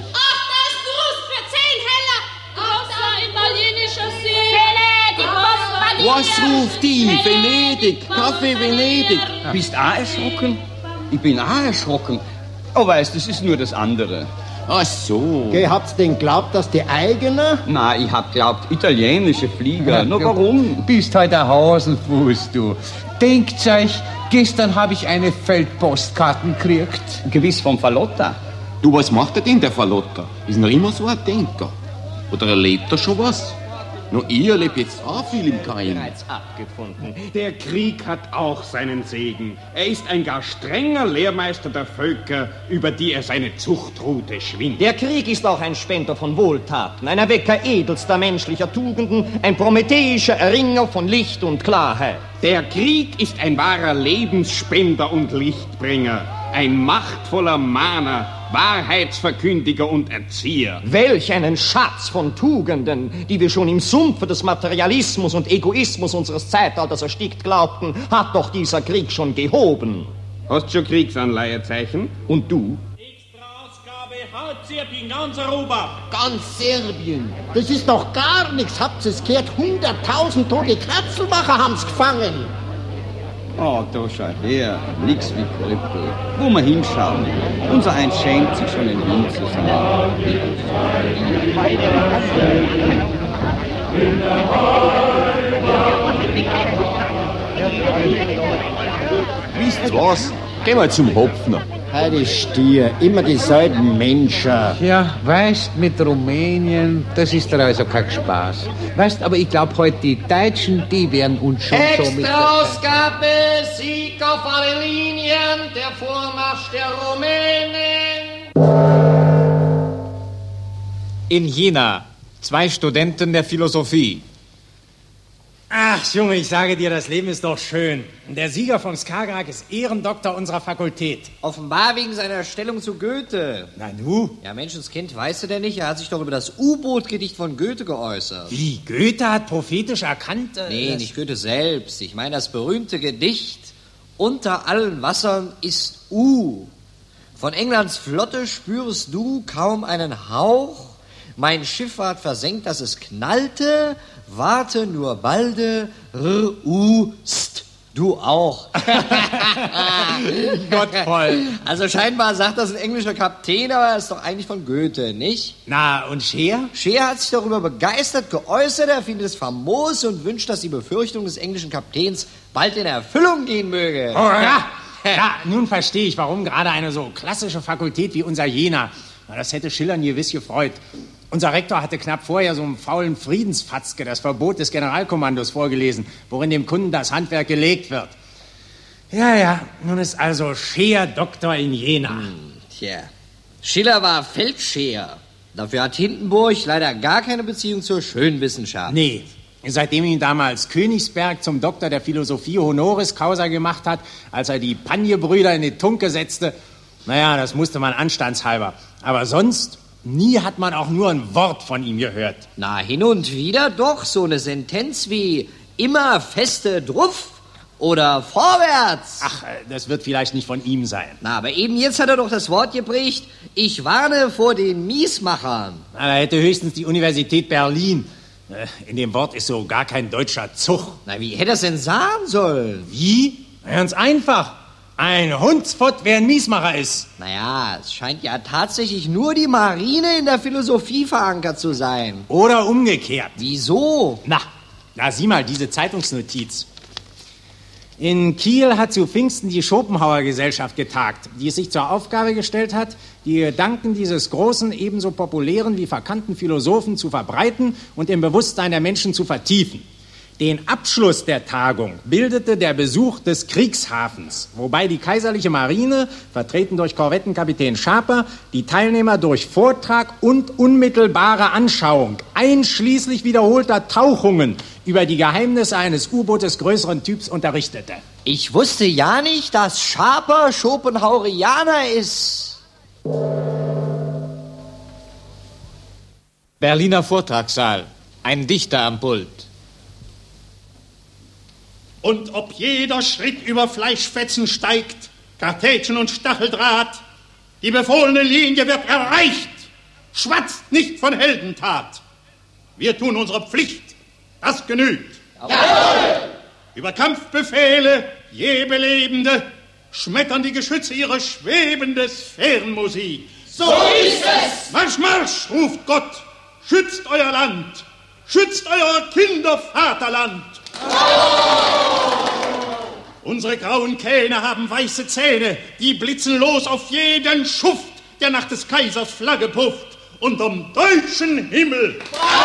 Was ruft die? Venedig, Kaffee Venedig. Bist auch erschrocken? Ich bin auch erschrocken. Oh, weißt, das ist nur das andere. Ach so. Geh, habt's denn glaubt, dass die eigene? Na, ich hab glaubt, italienische Flieger. Nur warum? Bist halt ein Hasenfuß, du. Denkt euch, gestern habe ich eine Feldpostkarten gekriegt. Gewiss vom Fallotta. Du, was macht er denn, der Fallotta? Ist noch immer so ein Denker? Oder erlebt er schon was? Nur ich erlebe jetzt auch viel im Keim. Abgefunden. Der Krieg hat auch seinen Segen. Er ist ein gar strenger Lehrmeister der Völker, über die er seine Zuchtrute schwingt. Der Krieg ist auch ein Spender von Wohltaten, ein Erwecker edelster menschlicher Tugenden, ein prometheischer Erringer von Licht und Klarheit. Der Krieg ist ein wahrer Lebensspender und Lichtbringer, ein machtvoller Mahner, Wahrheitsverkündiger und Erzieher. Welch einen Schatz von Tugenden, die wir schon im Sumpfe des Materialismus und Egoismus unseres Zeitalters erstickt glaubten, hat doch dieser Krieg schon gehoben. Hast schon Kriegsanleihezeichen? Und du? Extra-Ausgabe, Hauptserbien in ganz Europa. Ganz Serbien. Das ist doch gar nichts. Habt ihr es gehört? 100.000 tote Kratzelmacher haben's gefangen. Oh, da schau her. Nix wie Krüppel. Wo wir hinschauen. Unser Eins schämt sich schon in Wien zu sein. Wisst was? Geh mal zum Hopfner. Heide Stier, immer dieselben Menschen. Ja, weißt, mit Rumänien, das ist doch also kein Spaß. Weißt, aber ich glaube heute, die Deutschen, die werden uns schon so mit... Extraausgabe, Sieg auf alle Linien, der Vormarsch der Rumänen. In Jena, 2 Studenten der Philosophie. Ach, Junge, ich sage dir, das Leben ist doch schön. Der Sieger vom Skagerrak ist Ehrendoktor unserer Fakultät. Offenbar wegen seiner Stellung zu Goethe. Na nu? Ja, Menschenskind, weißt du denn nicht? Er hat sich doch über das U-Boot-Gedicht von Goethe geäußert. Wie? Goethe hat prophetisch erkannt? Nee, nicht Goethe selbst. Ich meine das berühmte Gedicht Unter allen Wassern ist U. Von Englands Flotte spürest du kaum einen Hauch. Mein Schiff ward versenkt, dass es knallte. Warte nur balde, st, du auch. Gottvoll. Also scheinbar sagt das ein englischer Kapitän, aber er ist doch eigentlich von Goethe, nicht? Na, und Scheer? Scheer hat sich darüber begeistert geäußert, er findet es famos und wünscht, dass die Befürchtung des englischen Kapitäns bald in Erfüllung gehen möge. Oh, ja. Ja, nun verstehe ich, warum gerade eine so klassische Fakultät wie unser Jena, das hätte Schiller gewiss gefreut. Unser Rektor hatte knapp vorher so einen faulen Friedensfatzke das Verbot des Generalkommandos vorgelesen, worin dem Kunden das Handwerk gelegt wird. Ja, nun ist also Scheer Doktor in Jena. Tja, Schiller war Feldscheer. Dafür hat Hindenburg leider gar keine Beziehung zur Schönwissenschaft. Nee, seitdem ihn damals Königsberg zum Doktor der Philosophie honoris causa gemacht hat, als er die Panje-Brüder in die Tunke setzte, naja, das musste man anstandshalber. Aber sonst... nie hat man auch nur ein Wort von ihm gehört. Na, hin und wieder doch so eine Sentenz wie immer feste Druff oder vorwärts. Ach, das wird vielleicht nicht von ihm sein. Na, aber eben jetzt hat er doch das Wort geprägt, ich warne vor den Miesmachern. Na, da hätte höchstens die Universität Berlin. In dem Wort ist so gar kein deutscher Zug. Na, wie hätte er es denn sagen sollen? Wie? Ganz einfach. Ein Hundsfott, wer ein Miesmacher ist. Naja, es scheint ja tatsächlich nur die Marine in der Philosophie verankert zu sein. Oder umgekehrt. Wieso? Na, sieh mal diese Zeitungsnotiz. In Kiel hat zu Pfingsten die Schopenhauer-Gesellschaft getagt, die es sich zur Aufgabe gestellt hat, die Gedanken dieses großen, ebenso populären wie verkannten Philosophen zu verbreiten und im Bewusstsein der Menschen zu vertiefen. Den Abschluss der Tagung bildete der Besuch des Kriegshafens, wobei die kaiserliche Marine, vertreten durch Korvettenkapitän Schaper, die Teilnehmer durch Vortrag und unmittelbare Anschauung, einschließlich wiederholter Tauchungen, über die Geheimnisse eines U-Bootes größeren Typs unterrichtete. Ich wusste ja nicht, dass Schaper Schopenhauerianer ist. Berliner Vortragssaal. Ein Dichter am Pult. Und ob jeder Schritt über Fleischfetzen steigt, Kartätschen und Stacheldraht, die befohlene Linie wird erreicht. Schwatzt nicht von Heldentat. Wir tun unsere Pflicht, das genügt. Jawohl! Über Kampfbefehle, je Belebende, schmettern die Geschütze ihre schwebende Sphärenmusik. So ist es! Marsch, Marsch, ruft Gott, schützt euer Land, schützt euer Kindervaterland. Unsere grauen Kähne haben weiße Zähne, die blitzen los auf jeden Schuft, der nach des Kaisers Flagge pufft, unterm deutschen Himmel.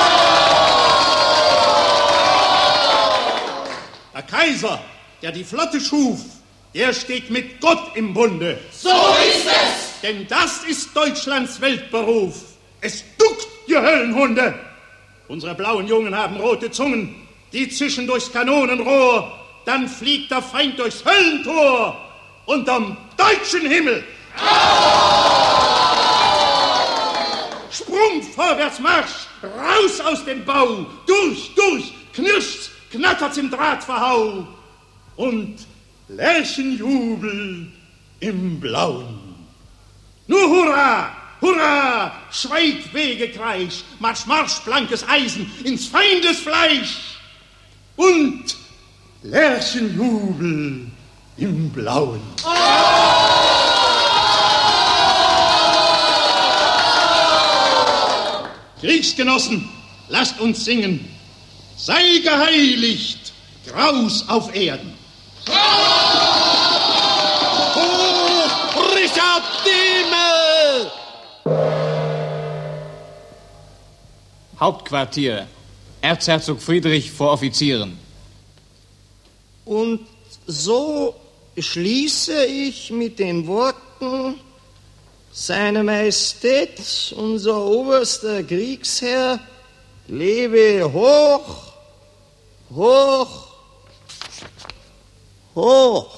Der Kaiser, der die Flotte schuf, der steht mit Gott im Bunde. So ist es! Denn das ist Deutschlands Weltberuf. Es duckt, die Höllenhunde. Unsere blauen Jungen haben rote Zungen, die zischen durchs Kanonenrohr, dann fliegt der Feind durchs Höllentor unterm deutschen Himmel. Sprung, vorwärts, Marsch, raus aus dem Bau, durch, knirscht's, knattert's im Drahtverhau und Lerchenjubel im Blauen. Nur hurra! Hurra! Schweig, Wegekreisch, Marsch, Marsch, blankes Eisen ins Feindesfleisch und Lerchenjubel im Blauen. Kriegsgenossen, lasst uns singen. Sei geheiligt, Graus auf Erden. Hoch, Richard! Gott Himmel! Hauptquartier. Erzherzog Friedrich vor Offizieren. Und so schließe ich mit den Worten: Seine Majestät, unser oberster Kriegsherr, lebe hoch, hoch, hoch.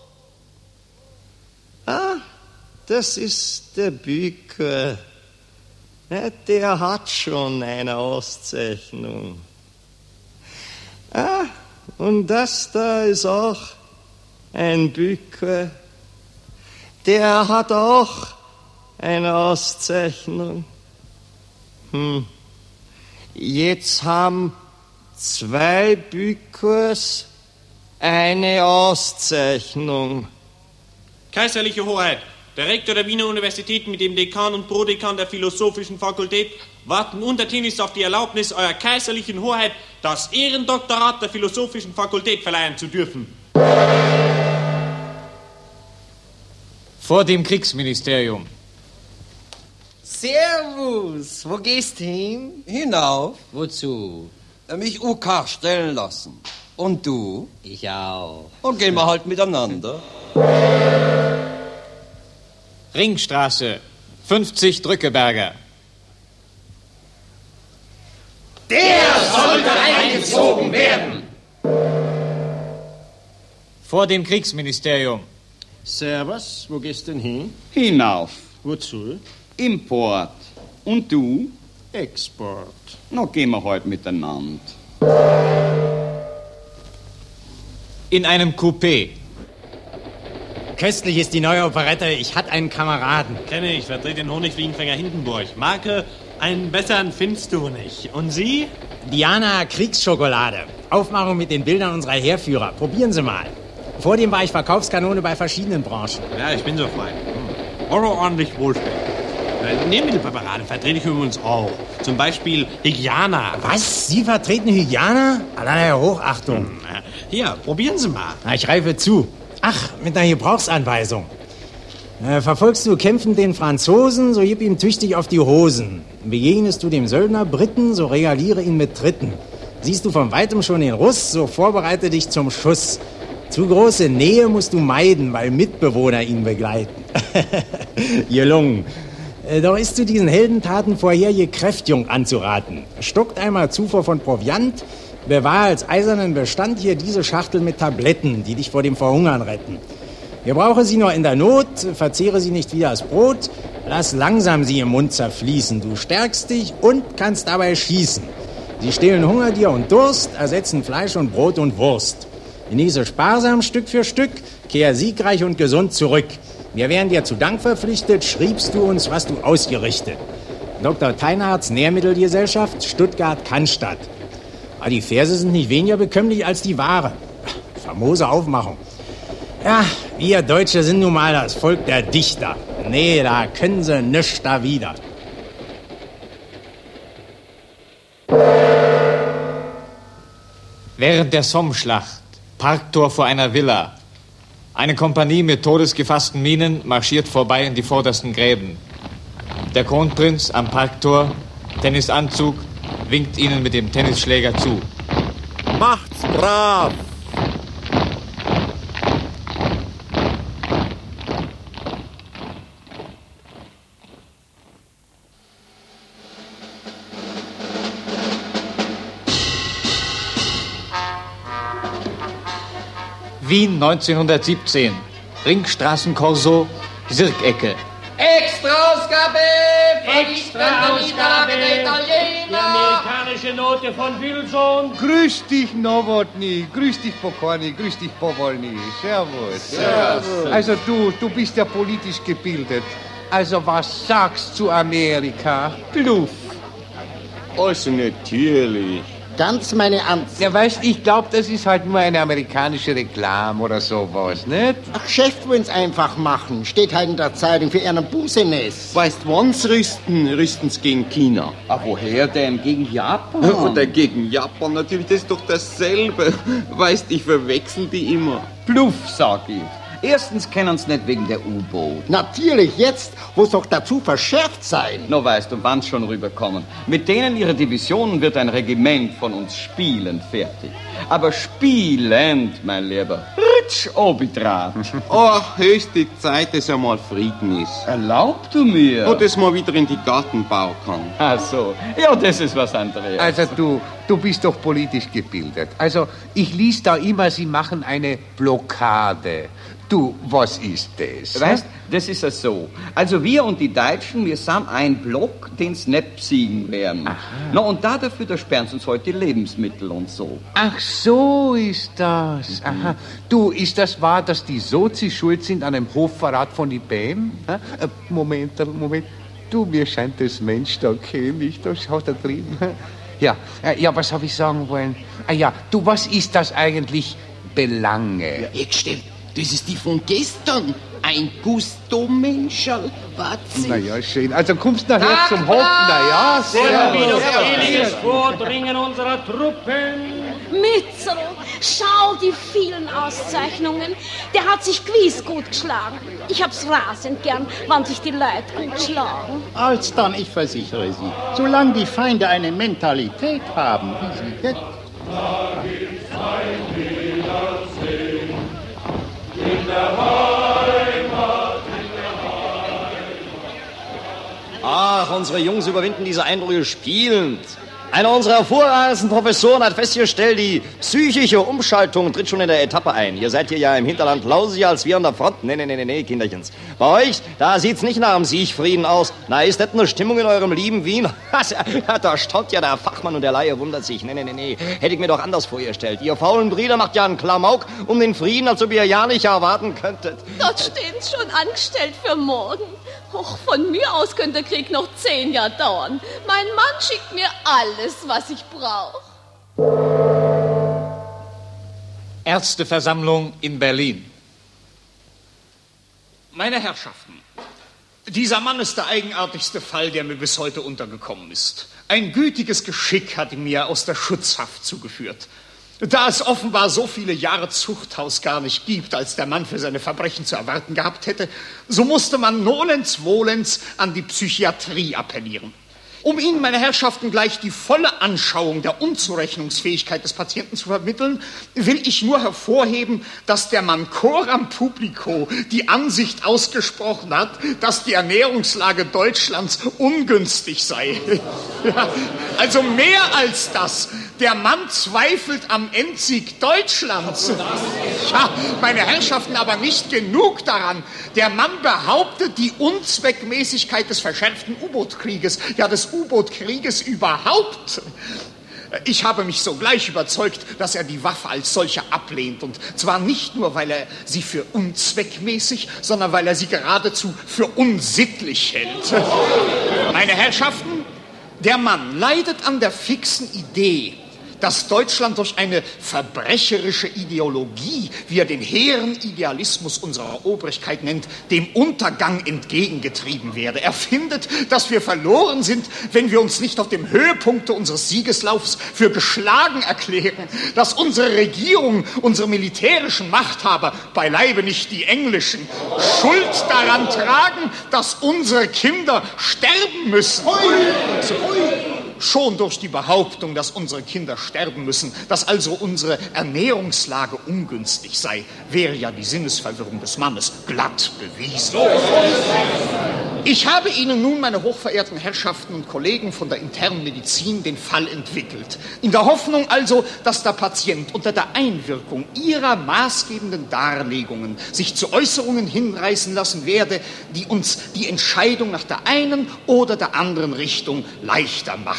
Ah, das ist der Büker. Ja, der hat schon eine Auszeichnung. Ah, und das da ist auch ein Büker. Der hat auch eine Auszeichnung. Jetzt haben 2 Bükers eine Auszeichnung. Kaiserliche Hoheit, der Rektor der Wiener Universität mit dem Dekan und Prodekan der Philosophischen Fakultät warten untertänigst auf die Erlaubnis Eurer Kaiserlichen Hoheit, das Ehrendoktorat der Philosophischen Fakultät verleihen zu dürfen. Vor dem Kriegsministerium. Servus, wo gehst hin? Hinauf. Wozu? Mich UK stellen lassen. Und du? Ich auch. Und gehen wir halt miteinander. Ringstraße, 50 Drückeberger. Der sollte eingezogen werden. Vor dem Kriegsministerium. Servus, wo gehst denn hin? Hinauf. Wozu? Import. Und du? Export. Na, gehen wir heute miteinander. In einem Coupé. Köstlich ist die neue Operette. Ich hatte einen Kameraden. Kenne ich, vertrete den Honigfliegenfänger Hindenburg. Marke, einen besseren findest du nicht. Und Sie? Diana Kriegsschokolade. Aufmachung mit den Bildern unserer Heerführer. Probieren Sie mal. Vor dem war ich Verkaufskanone bei verschiedenen Branchen. Ja, ich bin so frei. Ordentlich wohlständig. Nährmittelpräparate vertrete ich übrigens auch. Zum Beispiel Hygiana. Was? Sie vertreten Hygiana? Allerlei Hochachtung. Hier, probieren Sie mal. Na, ich greife zu. Ach, mit einer Gebrauchsanweisung. Verfolgst du kämpfend den Franzosen, so gib ihm tüchtig auf die Hosen. Begegnest du dem Söldner Briten, so regaliere ihn mit Tritten. Siehst du von weitem schon den Russ, so vorbereite dich zum Schuss. Zu große Nähe musst du meiden, weil Mitbewohner ihn begleiten. Gelungen. Doch ist zu diesen Heldentaten vorherige Kräftigung anzuraten. Stockt einmal Zufuhr von Proviant, bewahr als eisernen Bestand hier diese Schachtel mit Tabletten, die dich vor dem Verhungern retten. Gebrauche sie nur in der Not, verzehre sie nicht wie das Brot, lass langsam sie im Mund zerfließen. Du stärkst dich und kannst dabei schießen. Sie stillen Hunger dir und Durst, ersetzen Fleisch und Brot und Wurst. Genieße sparsam Stück für Stück, kehr siegreich und gesund zurück. Wir wären dir zu Dank verpflichtet, schriebst du uns, was du ausgerichtet. Dr. Teinhards Nährmittelgesellschaft, Stuttgart-Cannstatt. Aber die Verse sind nicht weniger bekömmlich als die Ware. Famose Aufmachung. Ja, wir Deutsche sind nun mal das Volk der Dichter. Nee, da können sie nichts da wieder. Während der Somme-Schlacht, Parktor vor einer Villa. Eine Kompanie mit todesgefassten Minen marschiert vorbei in die vordersten Gräben. Der Kronprinz am Parktor, Tennisanzug, winkt ihnen mit dem Tennisschläger zu. Macht's brav! Wien 1917. Ringstraßenkorso, Sirkecke. Extraausgabe! Extraausgabe der Italiener! Die amerikanische Note von Wilson. Grüß dich, Nowotny. Grüß dich, Pokorny. Grüß dich, Powolny. Servus. Servus. Also du bist ja politisch gebildet. Also was sagst du zu Amerika? Bluff. Also natürlich. Ganz meine Ernst. Ja, weißt, ich glaube, das ist halt nur eine amerikanische Reklame oder sowas, nicht? Ach, Chef wollen's einfach machen. Steht halt in der Zeitung für ihren Buseness. Weißt, wann's rüsten? Rüsten's gegen China. Aber woher denn? Gegen Japan? Oder gegen Japan, natürlich, das ist doch dasselbe. Weißt, ich verwechsel die immer. Bluff, sag ich. Erstens kennen sie nicht wegen der U-Boot. Natürlich jetzt, wo es doch dazu verschärft sein. No, weißt du, wann's schon rüberkommen. Mit denen ihrer Divisionen wird ein Regiment von uns spielend fertig. Aber spielend, mein Lieber, ritsch obitrat. Oh, höchste Zeit, dass einmal Frieden ist. Erlaub du mir? Und dass man wieder in die Gartenbau kann. Ach so, ja, das ist was anderes. Also du bist doch politisch gebildet. Also ich lies da immer, Sie machen eine Blockade. Du, was ist das? Weißt, das ist ja so. Also wir und die Deutschen, wir sind ein Block, den's nicht besiegen werden. Na, und dafür, da sperren sie uns heute die Lebensmittel und so. Ach, so ist das. Aha. Du, ist das wahr, dass die Sozis schuld sind an einem Hofverrat von IBM? Moment. Du, mir scheint das Mensch da chemisch, da schaut da drüben. Ja, was habe ich sagen wollen? Du, was ist das eigentlich? Belange. Ja, Eckstein, das ist die von gestern. Ein Gusto-Menschel. Naja, schön. Also kommst nachher zum Hof. Naja, sehr widerwilliges Vordringen unserer Truppen. Mitzel, schau die vielen Auszeichnungen. Der hat sich gewiss gut geschlagen. Ich hab's rasend gern, wann sich die Leute gut schlagen. Alsdann, ich versichere Sie, solange die Feinde eine Mentalität haben, wie sie jetzt. In der Heimat, Ach, unsere Jungs überwinden diese Eindrücke spielend. Einer unserer hervorragendsten Professoren hat festgestellt, die psychische Umschaltung tritt schon in der Etappe ein. Ihr seid hier ja im Hinterland lausiger als wir an der Front. Nee, Kinderchens. Bei euch, da sieht's nicht nach dem Siegfrieden aus. Na, ist das eine Stimmung in eurem lieben Wien? Da staunt ja der Fachmann und der Laie wundert sich. Nee. Hätte ich mir doch anders vorgestellt. Ihr faulen Brüder macht ja einen Klamauk um den Frieden, als ob ihr ja nicht erwarten könntet. Dort stehen's schon angestellt für morgen. Och, von mir aus könnte der Krieg noch 10 Jahre dauern. Mein Mann schickt mir alles, was ich brauche. Ärzteversammlung in Berlin. Meine Herrschaften, dieser Mann ist der eigenartigste Fall, der mir bis heute untergekommen ist. Ein gütiges Geschick hat ihn mir aus der Schutzhaft zugeführt. Da es offenbar so viele Jahre Zuchthaus gar nicht gibt, als der Mann für seine Verbrechen zu erwarten gehabt hätte, so musste man nolens volens an die Psychiatrie appellieren. Um Ihnen, meine Herrschaften, gleich die volle Anschauung der Unzurechnungsfähigkeit des Patienten zu vermitteln, will ich nur hervorheben, dass der Mann coram publico die Ansicht ausgesprochen hat, dass die Ernährungslage Deutschlands ungünstig sei. Ja, also mehr als das. Der Mann zweifelt am Endsieg Deutschlands. Ja, meine Herrschaften, aber nicht genug daran. Der Mann behauptet die Unzweckmäßigkeit des verschärften U-Boot-Krieges, ja des U-Boot-Krieges überhaupt. Ich habe mich sogleich überzeugt, dass er die Waffe als solche ablehnt. Und zwar nicht nur, weil er sie für unzweckmäßig, sondern weil er sie geradezu für unsittlich hält. Meine Herrschaften, der Mann leidet an der fixen Idee, dass Deutschland durch eine verbrecherische Ideologie, wie er den hehren Idealismus unserer Obrigkeit nennt, dem Untergang entgegengetrieben werde. Er findet, dass wir verloren sind, wenn wir uns nicht auf dem Höhepunkt unseres Siegeslaufs für geschlagen erklären, dass unsere Regierung, unsere militärischen Machthaber, beileibe nicht die englischen, Schuld daran tragen, dass unsere Kinder sterben müssen. Schon durch die Behauptung, dass unsere Kinder sterben müssen, dass also unsere Ernährungslage ungünstig sei, wäre ja die Sinnesverwirrung des Mannes glatt bewiesen. Ich habe Ihnen nun, meine hochverehrten Herrschaften und Kollegen von der internen Medizin, den Fall entwickelt. In der Hoffnung also, dass der Patient unter der Einwirkung Ihrer maßgebenden Darlegungen sich zu Äußerungen hinreißen lassen werde, die uns die Entscheidung nach der einen oder der anderen Richtung leichter machen.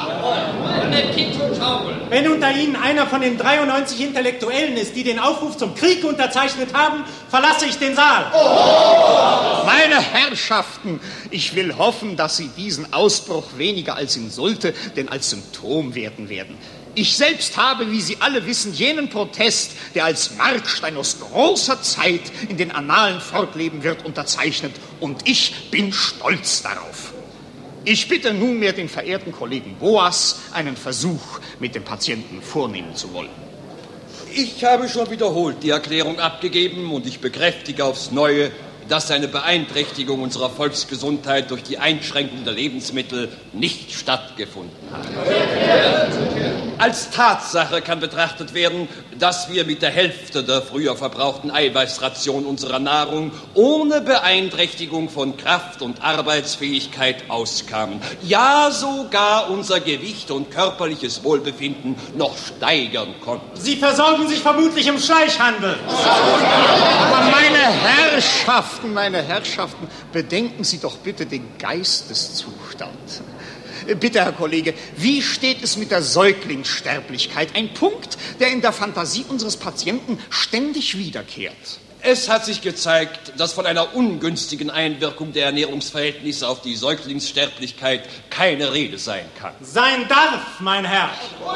Wenn unter Ihnen einer von den 93 Intellektuellen ist, die den Aufruf zum Krieg unterzeichnet haben, verlasse ich den Saal. Meine Herrschaften, ich will hoffen, dass Sie diesen Ausbruch weniger als Insulte, denn als Symptom werten werden. Ich selbst habe, wie Sie alle wissen, jenen Protest, der als Markstein aus großer Zeit in den Annalen fortleben wird, unterzeichnet. Und ich bin stolz darauf. Ich bitte nunmehr den verehrten Kollegen Boas, einen Versuch mit dem Patienten vornehmen zu wollen. Ich habe schon wiederholt die Erklärung abgegeben und ich bekräftige aufs Neue, dass eine Beeinträchtigung unserer Volksgesundheit durch die Einschränkung der Lebensmittel nicht stattgefunden hat. Als Tatsache kann betrachtet werden, dass wir mit der Hälfte der früher verbrauchten Eiweißration unserer Nahrung ohne Beeinträchtigung von Kraft und Arbeitsfähigkeit auskamen. Ja, sogar unser Gewicht und körperliches Wohlbefinden noch steigern konnten. Sie versorgen sich vermutlich im Schleichhandel. Aber meine Herrschaften, bedenken Sie doch bitte den Geisteszustand. Bitte, Herr Kollege, wie steht es mit der Säuglingssterblichkeit? Ein Punkt, der in der Fantasie unseres Patienten ständig wiederkehrt. Es hat sich gezeigt, dass von einer ungünstigen Einwirkung der Ernährungsverhältnisse auf die Säuglingssterblichkeit keine Rede sein kann. Sein darf, mein Herr.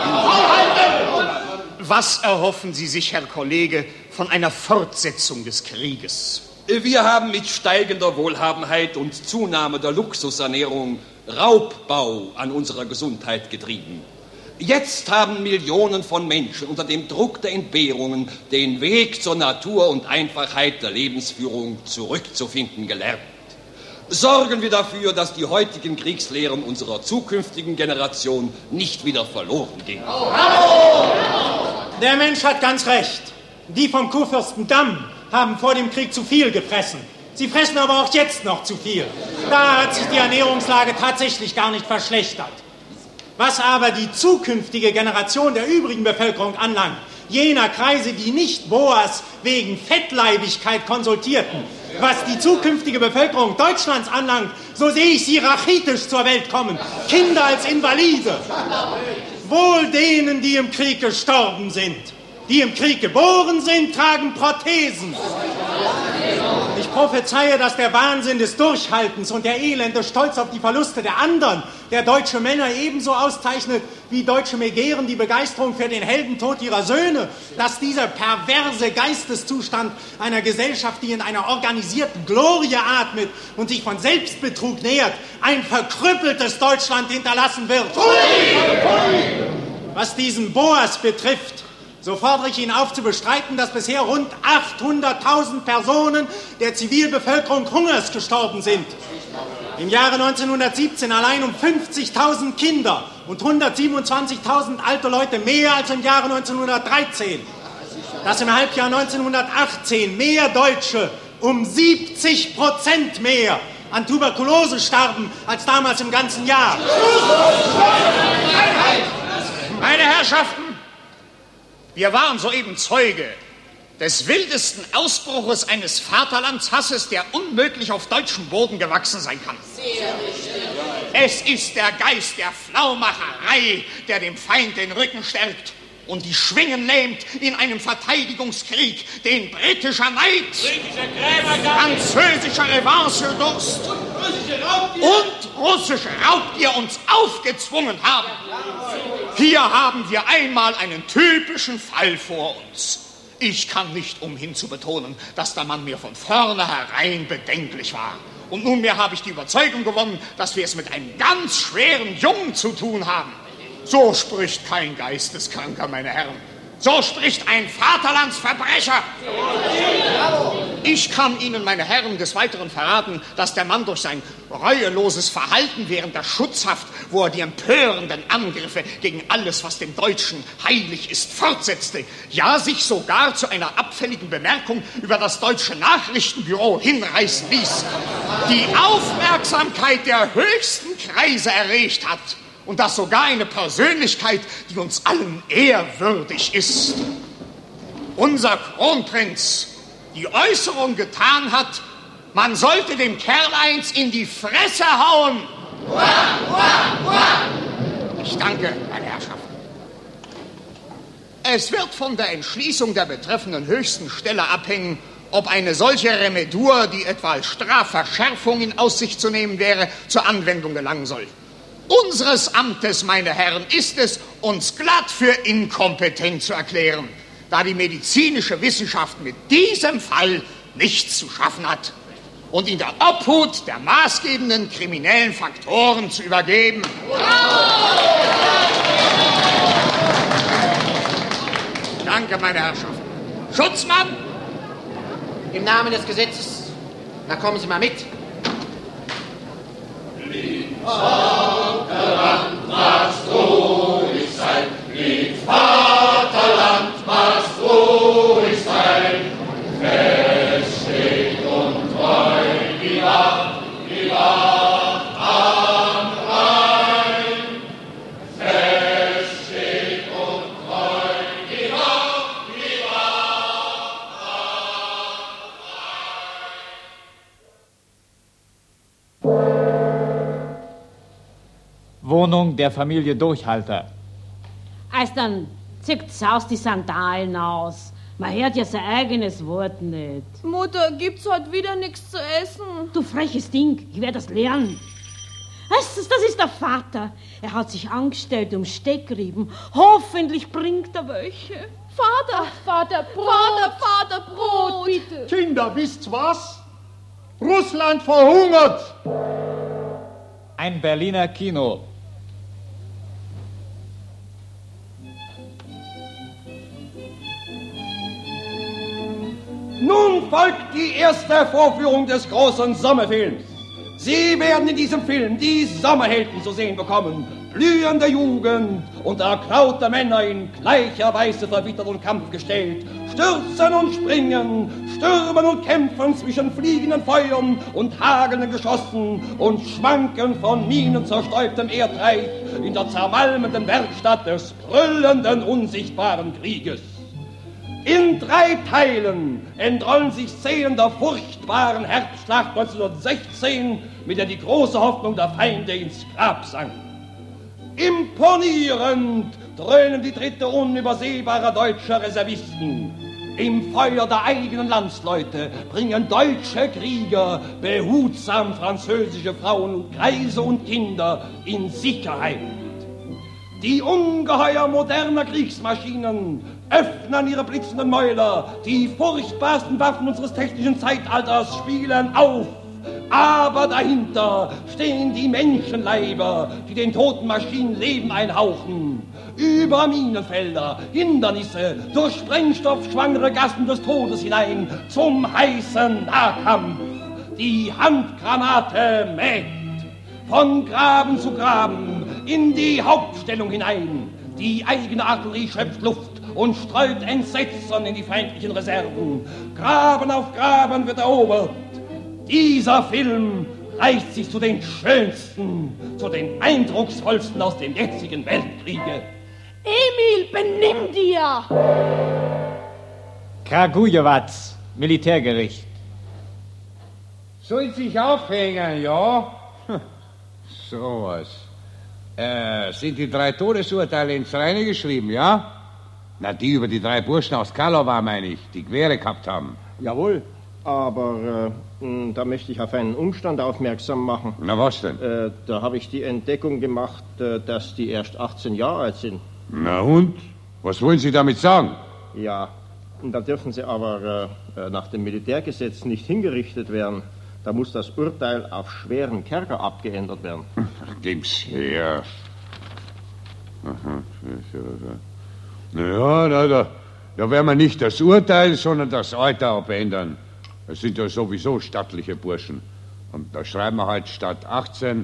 Was erhoffen Sie sich, Herr Kollege, von einer Fortsetzung des Krieges? Wir haben mit steigender Wohlhabenheit und Zunahme der Luxusernährung Raubbau an unserer Gesundheit getrieben. Jetzt haben Millionen von Menschen unter dem Druck der Entbehrungen den Weg zur Natur und Einfachheit der Lebensführung zurückzufinden gelernt. Sorgen wir dafür, dass die heutigen Kriegslehren unserer zukünftigen Generation nicht wieder verloren gehen. Der Mensch hat ganz recht. Die vom Kurfürstendamm haben vor dem Krieg zu viel gefressen. Sie fressen aber auch jetzt noch zu viel. Da hat sich die Ernährungslage tatsächlich gar nicht verschlechtert. Was aber die zukünftige Generation der übrigen Bevölkerung anlangt, jener Kreise, die nicht Boas wegen Fettleibigkeit konsultierten, was die zukünftige Bevölkerung Deutschlands anlangt, so sehe ich sie rachitisch zur Welt kommen, Kinder als Invalide. Wohl denen, die im Krieg gestorben sind. Die im Krieg geboren sind, tragen Prothesen. Ich prophezeie, dass der Wahnsinn des Durchhaltens und der elende Stolz auf die Verluste der anderen, der deutsche Männer ebenso auszeichnet wie deutsche Megeren die Begeisterung für den Heldentod ihrer Söhne, dass dieser perverse Geisteszustand einer Gesellschaft, die in einer organisierten Glorie atmet und sich von Selbstbetrug nähert, ein verkrüppeltes Deutschland hinterlassen wird. Was diesen Boas betrifft, so fordere ich ihn auf zu bestreiten, dass bisher rund 800.000 Personen der Zivilbevölkerung hungers gestorben sind. Im Jahre 1917 allein um 50.000 Kinder und 127.000 alte Leute mehr als im Jahre 1913. Dass im Halbjahr 1918 mehr Deutsche um 70% mehr an Tuberkulose starben als damals im ganzen Jahr. Meine Herrschaften, wir waren soeben Zeuge des wildesten Ausbruches eines Vaterlandshasses, der unmöglich auf deutschem Boden gewachsen sein kann. Es ist der Geist der Flaumacherei, der dem Feind den Rücken stärkt und die Schwingen lähmt in einem Verteidigungskrieg, den britischer Neid, französischer Revanchedurst und russische Raubgier uns aufgezwungen haben. Hier haben wir einmal einen typischen Fall vor uns. Ich kann nicht umhin zu betonen, dass der Mann mir von vornherein bedenklich war. Und nunmehr habe ich die Überzeugung gewonnen, dass wir es mit einem ganz schweren Jungen zu tun haben. So spricht kein Geisteskranker, meine Herren. So spricht ein Vaterlandsverbrecher. Ich kann Ihnen, meine Herren, des Weiteren verraten, dass der Mann durch sein reueloses Verhalten während der Schutzhaft, wo er die empörenden Angriffe gegen alles, was dem Deutschen heilig ist, fortsetzte, ja sich sogar zu einer abfälligen Bemerkung über das deutsche Nachrichtenbüro hinreißen ließ, die Aufmerksamkeit der höchsten Kreise erregt hat. Und das sogar eine Persönlichkeit, die uns allen ehrwürdig ist. Unser Kronprinz die Äußerung getan hat, man sollte dem Kerl eins in die Fresse hauen. Ich danke, meine Herrschaften. Es wird von der Entschließung der betreffenden höchsten Stelle abhängen, ob eine solche Remedur, die etwa als Strafverschärfung in Aussicht zu nehmen wäre, zur Anwendung gelangen soll. Unseres Amtes, meine Herren, ist es, uns glatt für inkompetent zu erklären, da die medizinische Wissenschaft mit diesem Fall nichts zu schaffen hat und in der Obhut der maßgebenden kriminellen Faktoren zu übergeben. Danke, meine Herrschaften. Schutzmann! Im Namen des Gesetzes. Na, kommen Sie mal mit. Vaterland, magst ruhig sein. Lieb Vaterland, magst ruhig sein. Fest steht und treu die Wacht am Rhein. Fest steht und treu die Wacht am Rhein. Wohnung der Familie Durchhalter. Als dann zieht Saus die Sandalen aus. Man hört ja sein eigenes Wort nicht. Mutter, gibt's heute wieder nichts zu essen? Du freches Ding, ich werde das lernen. Das ist der Vater. Er hat sich angestellt um Steckrieben. Hoffentlich bringt er welche. Vater! Vater, Brot! Vater, Brot, bitte! Kinder, wisst's was? Russland verhungert! Ein Berliner Kino. Nun folgt die erste Vorführung des großen Sommerfilms. Sie werden in diesem Film die Sommerhelden zu sehen bekommen. Blühende Jugend und erkraute Männer in gleicher Weise verwittert und kampfgestellt. Stürzen und springen, stürmen und kämpfen zwischen fliegenden Feuern und hagelnden Geschossen und schwanken von minenzerstäubtem Erdreich in der zermalmenden Werkstatt des brüllenden, unsichtbaren Krieges. In 3 Teilen entrollen sich Szenen der furchtbaren Herbstschlacht 1916, mit der die große Hoffnung der Feinde ins Grab sank. Imponierend dröhnen die Tritte unübersehbarer deutscher Reservisten. Im Feuer der eigenen Landsleute bringen deutsche Krieger behutsam französische Frauen, Greise und Kinder in Sicherheit. Die ungeheuer moderner Kriegsmaschinen öffnen ihre blitzenden Mäuler. Die furchtbarsten Waffen unseres technischen Zeitalters spielen auf. Aber dahinter stehen die Menschenleiber, die den toten Maschinen Leben einhauchen. Über Minenfelder, Hindernisse, durch sprengstoffschwangere Gassen des Todes hinein zum heißen Nahkampf. Die Handgranate mäht. Von Graben zu Graben, in die Hauptstellung hinein. Die eigene Artillerie schöpft Luft und streut Entsetzen in die feindlichen Reserven. Graben auf Graben wird erobert. Dieser Film reicht sich zu den schönsten, zu den eindrucksvollsten aus dem jetzigen Weltkriege. Emil, benimm dir! Kragujewac, Militärgericht. Soll sich aufhängen, ja? Sowas. Sind die 3 Todesurteile ins Reine geschrieben, ja? Na, die über die 3 Burschen aus Karlova, meine ich, die Quere gehabt haben. Jawohl, aber da möchte ich auf einen Umstand aufmerksam machen. Na, was denn? Da habe ich die Entdeckung gemacht, dass die erst 18 Jahre alt sind. Na und? Was wollen Sie damit sagen? Ja, da dürfen sie aber nach dem Militärgesetz nicht hingerichtet werden. Da muss das Urteil auf schweren Kerker abgeändert werden. Gib's her. Naja, da werden wir nicht das Urteil, sondern das Alter abändern. Das sind ja sowieso stattliche Burschen. Und da schreiben wir halt statt 18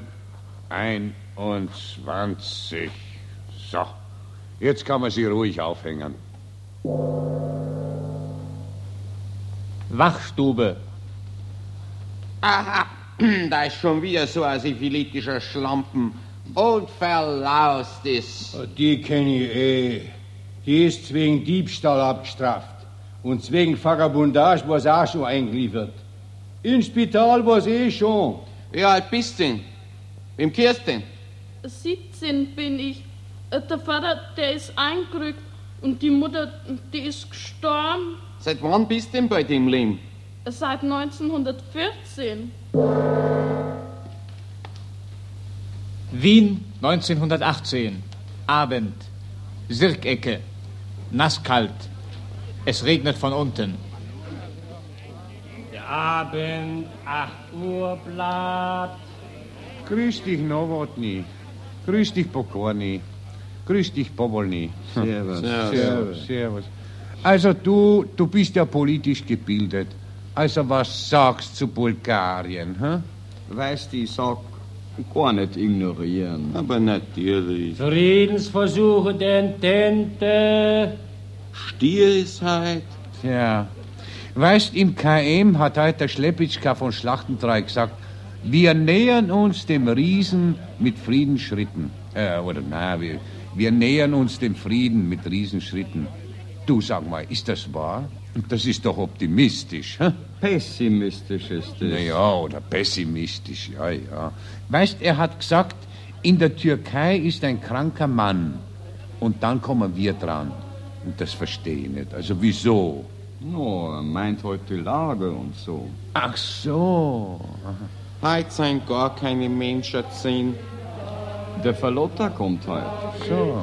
21. So, jetzt kann man sie ruhig aufhängen. Wachstube. Aha, da ist schon wieder so ein syphilitischer Schlampen und verlaust ist. Die kenne ich eh. Die ist wegen Diebstahl abgestraft. Und wegen Vagabundage war sie auch schon eingeliefert. Im Spital war sie eh schon. Wie alt bist du denn? Wem kehrst du denn? 17 bin ich. Der Vater, der ist eingerückt und die Mutter, die ist gestorben. Seit wann bist du denn bei dem Leben? Seit 1914. Wien 1918. Abend. Sirkecke. Nasskalt. Es regnet von unten. Der Abend, 8 Uhr Blatt. Grüß dich, Nowotny. Grüß dich, Pokorny. Grüß dich, Pobolny. Servus. Servus. Servus. Also du bist ja politisch gebildet. Also was sagst du zu Bulgarien, hä? Weißt du, ich sag, gar nicht ignorieren. Aber natürlich. Friedensversuche der Entente. Stierisheit. Tja. Weißt, im KM hat heute der Schlepitschka von Schlachtentreu gesagt, wir nähern uns dem Riesen mit Friedensschritten. Wir nähern uns dem Frieden mit Riesenschritten. Du, sag mal, ist das wahr? Das ist doch optimistisch, hä? Pessimistisch ist es. Naja, oder pessimistisch, ja. Weißt, er hat gesagt, in der Türkei ist ein kranker Mann. Und dann kommen wir dran. Und das verstehe ich nicht. Also wieso? No, er meint heute die Lage und so. Ach so. Heute sind gar keine Menschen sehen. Der Verlotter kommt heute. So.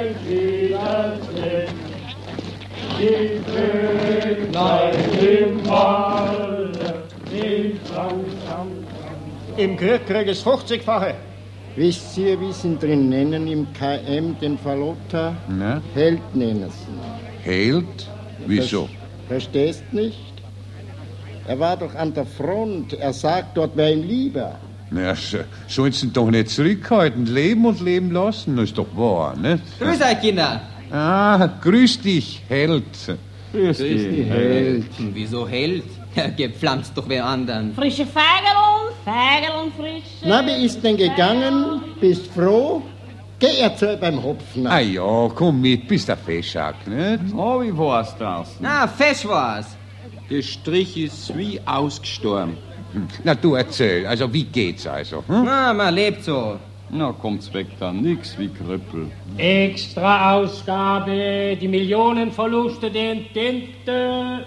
Im Krieg krieg es 50-fache. Wisst ihr, wie sie ihn drin nennen im KM, den Verlotter? Na? Held nennen sie ihn. Held? Wieso? Verstehst nicht? Er war doch an der Front. Er sagt, dort wäre ihm lieber. Na, sollen sie ihn doch nicht zurückhalten. Leben und leben lassen, das ist doch wahr, ne? Grüß euch, Kinder. Ah, grüß dich, Held. Grüß dich, Held. Wieso Held? Ja, gepflanzt doch wer anderen. Frische Feigerln frische. Na, wie ist denn gegangen? Bist froh? Geh erzähl beim Hopfen. Ah ja, komm mit, bist der Feschack, nicht? Oh, wie war's draußen? Na, fesch war's. Der Strich ist wie ausgestorben. Na, du erzähl, also wie geht's also? Hm? Na, man lebt so. Na, kommt's weg da, nix wie Krüppel. Extra Ausgabe, die Millionenverluste der Entente.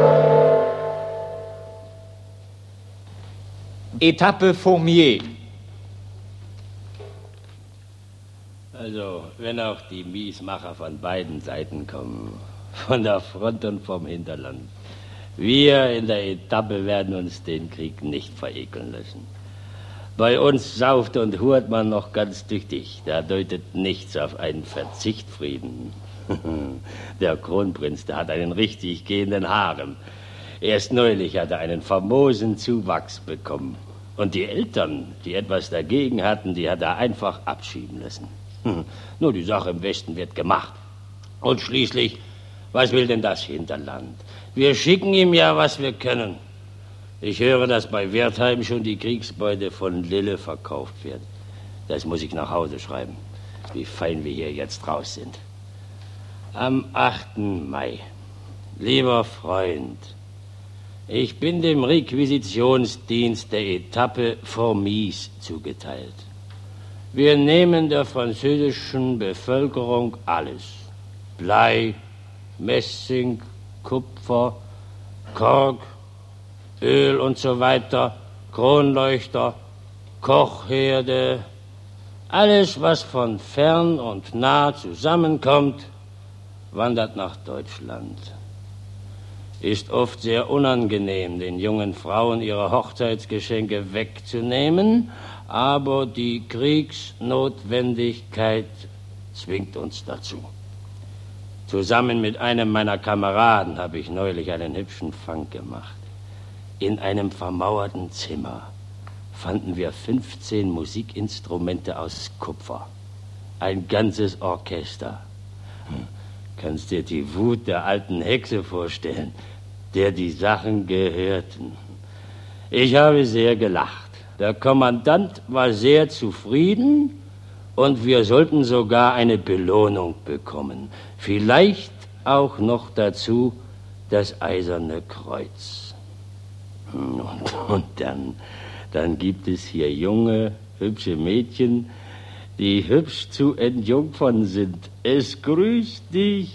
Etappe Fourmier. Also, wenn auch die Miesmacher von beiden Seiten kommen, von der Front und vom Hinterland, wir in der Etappe werden uns den Krieg nicht verekeln lassen. Bei uns sauft und hurt man noch ganz tüchtig. Da deutet nichts auf einen Verzichtfrieden. Der Kronprinz, der hat einen richtig gehenden Harem. Erst neulich hat er einen famosen Zuwachs bekommen. Und die Eltern, die etwas dagegen hatten, die hat er einfach abschieben lassen. Nur die Sache im Westen wird gemacht. Und schließlich, was will denn das Hinterland? Wir schicken ihm ja, was wir können. Ich höre, dass bei Wertheim schon die Kriegsbeute von Lille verkauft wird. Das muss ich nach Hause schreiben, wie fein wir hier jetzt raus sind. Am 8. Mai. Lieber Freund, ich bin dem Requisitionsdienst der Etappe Fourmies zugeteilt. Wir nehmen der französischen Bevölkerung alles. Blei, Messing, Kupfer, Kork, Öl und so weiter, Kronleuchter, Kochherde, alles, was von fern und nah zusammenkommt, wandert nach Deutschland. Ist oft sehr unangenehm, den jungen Frauen ihre Hochzeitsgeschenke wegzunehmen, aber die Kriegsnotwendigkeit zwingt uns dazu. Zusammen mit einem meiner Kameraden habe ich neulich einen hübschen Fang gemacht. In einem vermauerten Zimmer fanden wir 15 Musikinstrumente aus Kupfer. Ein ganzes Orchester. Kannst dir die Wut der alten Hexe vorstellen, der die Sachen gehörten. Ich habe sehr gelacht. Der Kommandant war sehr zufrieden und wir sollten sogar eine Belohnung bekommen. Vielleicht auch noch dazu das Eiserne Kreuz. Und dann gibt es hier junge, hübsche Mädchen, die hübsch zu entjungfern sind. Es grüßt dich.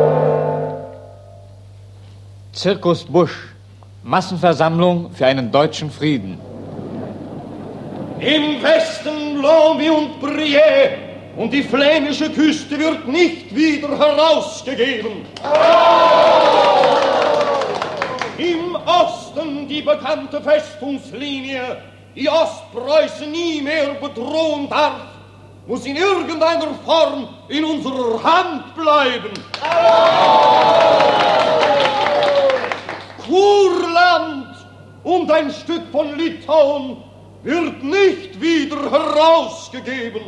Zirkus Busch. Massenversammlung für einen deutschen Frieden. Im Westen Lomé und Brie und die flämische Küste wird nicht wieder herausgegeben. Im Osten die bekannte Festungslinie, die Ostpreußen nie mehr bedrohen darf, muss in irgendeiner Form in unserer Hand bleiben. Kurland und ein Stück von Litauen wird nicht wieder herausgegeben.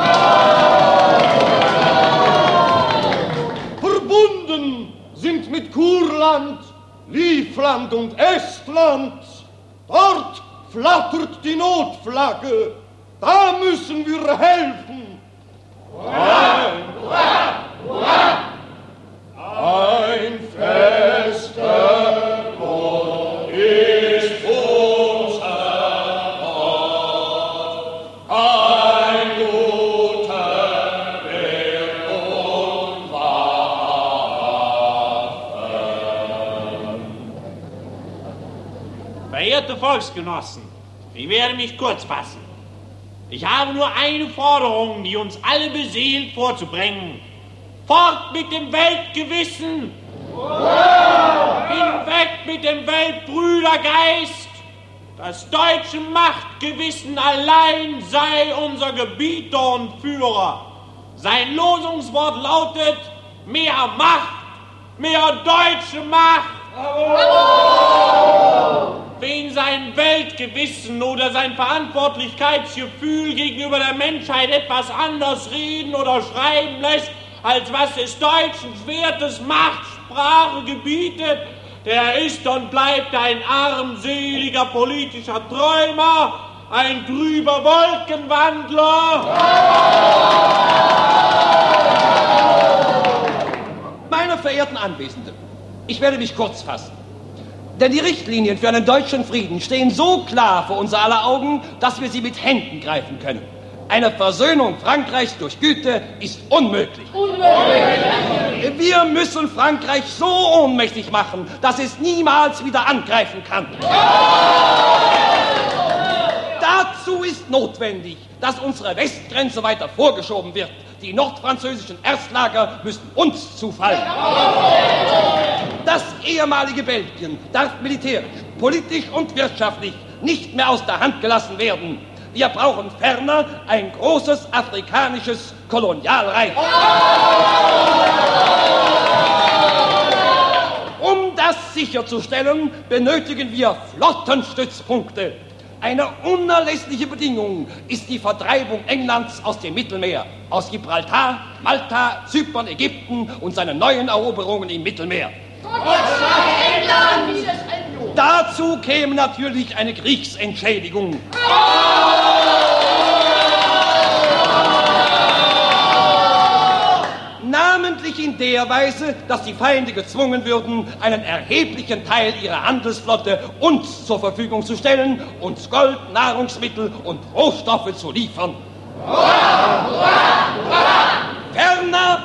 Verbunden sind mit Kurland, Livland und Estland. Dort flattert die Notflagge. Da müssen wir helfen. Ein fester Gott ist unser Gott, ein guter Wirt und Waffen. Verehrte Volksgenossen, ich werde mich kurz fassen. Ich habe nur eine Forderung, die uns alle beseelt vorzubringen. Fort mit dem Weltgewissen! Hinweg mit dem Weltbrüdergeist! Das deutsche Machtgewissen allein sei unser Gebieter und Führer. Sein Losungswort lautet: mehr Macht, mehr deutsche Macht! Wen sein Weltgewissen oder sein Verantwortlichkeitsgefühl gegenüber der Menschheit etwas anders reden oder schreiben lässt, als was des Deutschen Schwertes Macht, Sprache gebietet, der ist und bleibt ein armseliger politischer Träumer, ein trüber Wolkenwandler. Meine verehrten Anwesenden, ich werde mich kurz fassen. Denn die Richtlinien für einen deutschen Frieden stehen so klar vor unser aller Augen, dass wir sie mit Händen greifen können. Eine Versöhnung Frankreichs durch Güte ist unmöglich. Wir müssen Frankreich so ohnmächtig machen, dass es niemals wieder angreifen kann. Dazu ist notwendig, dass unsere Westgrenze weiter vorgeschoben wird. Die nordfranzösischen Erstlager müssen uns zufallen. Das ehemalige Belgien darf militärisch, politisch und wirtschaftlich nicht mehr aus der Hand gelassen werden. Wir brauchen ferner ein großes afrikanisches Kolonialreich. Um das sicherzustellen, benötigen wir Flottenstützpunkte. Eine unerlässliche Bedingung ist die Vertreibung Englands aus dem Mittelmeer, aus Gibraltar, Malta, Zypern, Ägypten und seinen neuen Eroberungen im Mittelmeer. Dazu käme natürlich eine Kriegsentschädigung. Namentlich in der Weise, dass die Feinde gezwungen würden, einen erheblichen Teil ihrer Handelsflotte uns zur Verfügung zu stellen, uns Gold, Nahrungsmittel und Rohstoffe zu liefern. Ferner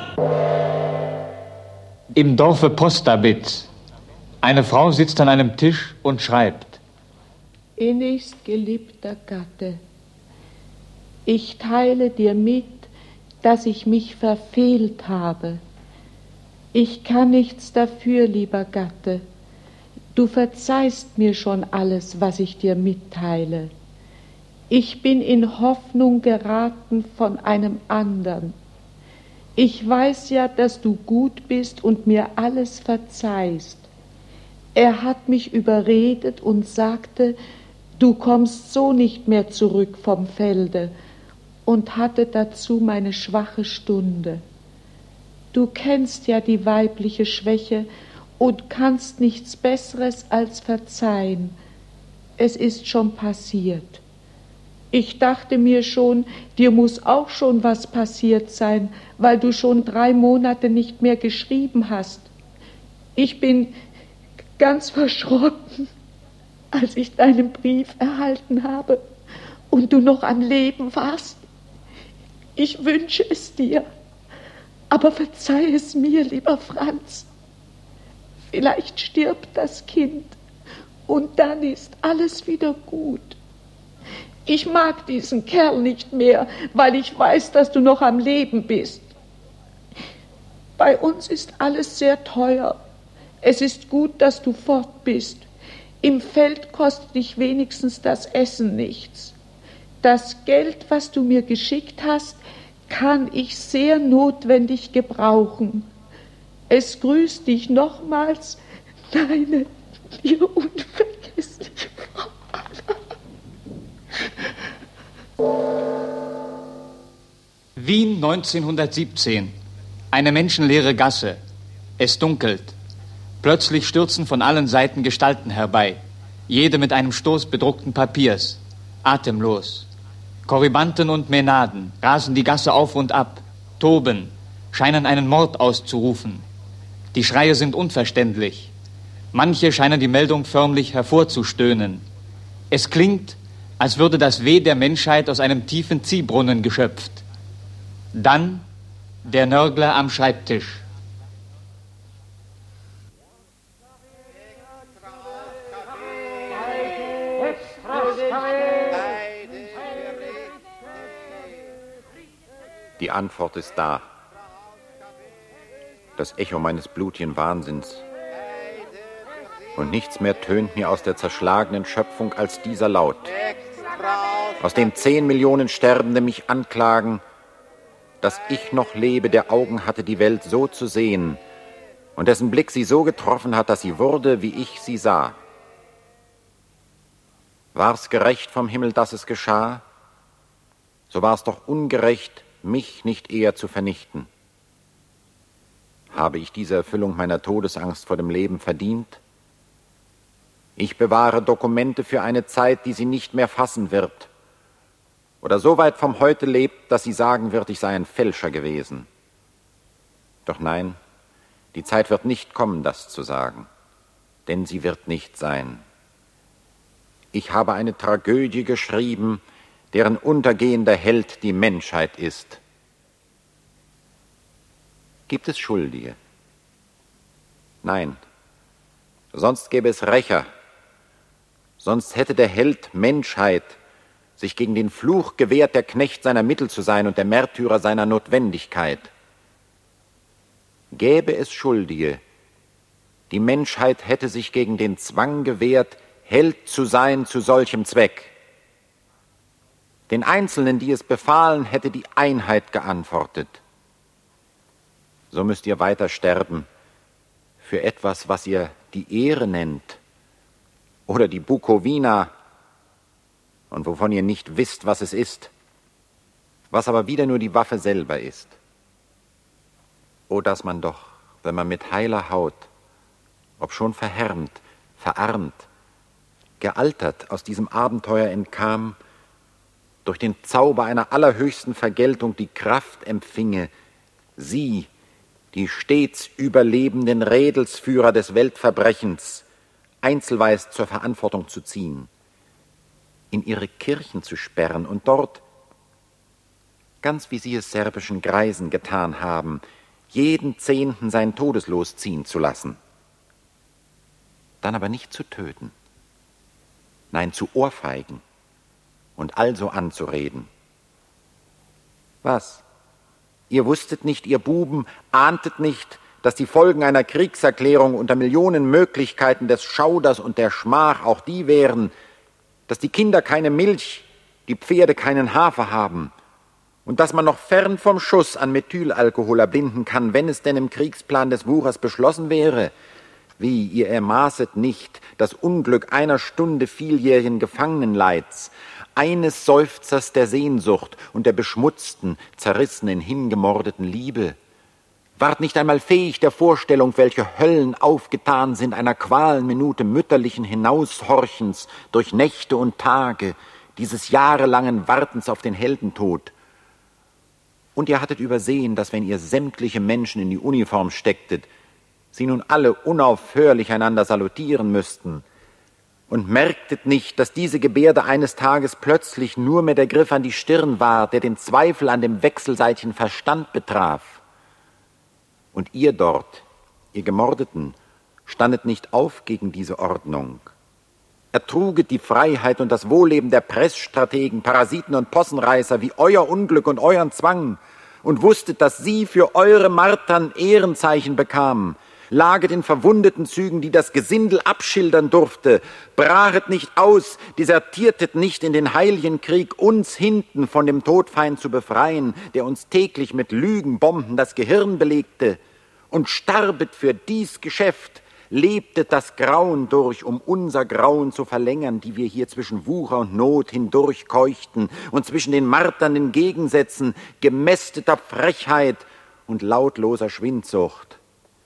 im Dorfe Postabitz. Eine Frau sitzt an einem Tisch und schreibt. Innigst geliebter Gatte, ich teile dir mit, dass ich mich verfehlt habe. Ich kann nichts dafür, lieber Gatte. Du verzeihst mir schon alles, was ich dir mitteile. Ich bin in Hoffnung geraten von einem andern. Ich weiß ja, dass du gut bist und mir alles verzeihst. Er hat mich überredet und sagte, du kommst so nicht mehr zurück vom Felde, und hatte dazu meine schwache Stunde. Du kennst ja die weibliche Schwäche und kannst nichts Besseres als verzeihen. Es ist schon passiert. Ich dachte mir schon, dir muss auch schon was passiert sein, weil du schon 3 Monate nicht mehr geschrieben hast. Ich bin ganz verschrocken, als ich deinen Brief erhalten habe und du noch am Leben warst. Ich wünsche es dir, aber verzeih es mir, lieber Franz. Vielleicht stirbt das Kind und dann ist alles wieder gut. Ich mag diesen Kerl nicht mehr, weil ich weiß, dass du noch am Leben bist. Bei uns ist alles sehr teuer. Es ist gut, dass du fort bist. Im Feld kostet dich wenigstens das Essen nichts. Das Geld, was du mir geschickt hast, kann ich sehr notwendig gebrauchen. Es grüßt dich nochmals, deine ihr unvergessliche Frau Anna. Wien 1917. Eine menschenleere Gasse. Es dunkelt. Plötzlich stürzen von allen Seiten Gestalten herbei, jede mit einem Stoß bedruckten Papiers, atemlos. Korybanten und Mänaden rasen die Gasse auf und ab, toben, scheinen einen Mord auszurufen. Die Schreie sind unverständlich. Manche scheinen die Meldung förmlich hervorzustöhnen. Es klingt, als würde das Weh der Menschheit aus einem tiefen Ziehbrunnen geschöpft. Dann der Nörgler am Schreibtisch. Die Antwort ist da. Das Echo meines blutigen Wahnsinns. Und nichts mehr tönt mir aus der zerschlagenen Schöpfung als dieser Laut, aus dem 10 Millionen Sterbende mich anklagen, dass ich noch lebe, der Augen hatte, die Welt so zu sehen und dessen Blick sie so getroffen hat, dass sie wurde, wie ich sie sah. War's gerecht vom Himmel, dass es geschah? So war's doch ungerecht, mich nicht eher zu vernichten. Habe ich diese Erfüllung meiner Todesangst vor dem Leben verdient? Ich bewahre Dokumente für eine Zeit, die sie nicht mehr fassen wird, oder so weit vom Heute lebt, dass sie sagen wird, ich sei ein Fälscher gewesen. Doch nein, die Zeit wird nicht kommen, das zu sagen, denn sie wird nicht sein. Ich habe eine Tragödie geschrieben, deren untergehender Held die Menschheit ist. Gibt es Schuldige? Nein, sonst gäbe es Rächer, sonst hätte der Held Menschheit sich gegen den Fluch gewehrt, der Knecht seiner Mittel zu sein und der Märtyrer seiner Notwendigkeit. Gäbe es Schuldige, die Menschheit hätte sich gegen den Zwang gewehrt, Held zu sein zu solchem Zweck. Den Einzelnen, die es befahlen, hätte die Einheit geantwortet. So müsst ihr weiter sterben für etwas, was ihr die Ehre nennt oder die Bukowina und wovon ihr nicht wisst, was es ist, was aber wieder nur die Waffe selber ist. O, dass man doch, wenn man mit heiler Haut, obschon verhärmt, verarmt, gealtert aus diesem Abenteuer entkam, durch den Zauber einer allerhöchsten Vergeltung die Kraft empfinge, sie, die stets überlebenden Rädelsführer des Weltverbrechens, einzelweis zur Verantwortung zu ziehen, in ihre Kirchen zu sperren und dort, ganz wie sie es serbischen Greisen getan haben, jeden Zehnten sein Todeslos ziehen zu lassen. Dann aber nicht zu töten, nein, zu ohrfeigen und also anzureden. Was? Ihr wusstet nicht, ihr Buben, ahntet nicht, dass die Folgen einer Kriegserklärung unter Millionen Möglichkeiten des Schauders und der Schmach auch die wären, dass die Kinder keine Milch, die Pferde keinen Hafer haben und dass man noch fern vom Schuss an Methylalkohol erblinden kann, wenn es denn im Kriegsplan des Wuchers beschlossen wäre. Wie, ihr ermaßet nicht das Unglück einer Stunde vieljährigen Gefangenenleids, eines Seufzers der Sehnsucht und der beschmutzten, zerrissenen, hingemordeten Liebe. Wart nicht einmal fähig der Vorstellung, welche Höllen aufgetan sind einer Qualenminute mütterlichen Hinaushorchens durch Nächte und Tage, dieses jahrelangen Wartens auf den Heldentod. Und ihr hattet übersehen, dass wenn ihr sämtliche Menschen in die Uniform stecktet, sie nun alle unaufhörlich einander salutieren müssten. Und merktet nicht, dass diese Gebärde eines Tages plötzlich nur mehr der Griff an die Stirn war, der den Zweifel an dem wechselseitigen Verstand betraf. Und ihr dort, ihr Gemordeten, standet nicht auf gegen diese Ordnung. Ertruget die Freiheit und das Wohlleben der Pressstrategen, Parasiten und Possenreißer wie euer Unglück und euren Zwang und wusstet, dass sie für eure Martern Ehrenzeichen bekamen. Laget in verwundeten Zügen, die das Gesindel abschildern durfte. Brachet nicht aus, desertiertet nicht in den heiligen Krieg, uns hinten von dem Todfeind zu befreien, der uns täglich mit Lügenbomben das Gehirn belegte. Und starbet für dies Geschäft, lebtet das Grauen durch, um unser Grauen zu verlängern, die wir hier zwischen Wucher und Not hindurch keuchten und zwischen den marternden Gegensätzen gemästeter Frechheit und lautloser Schwindsucht.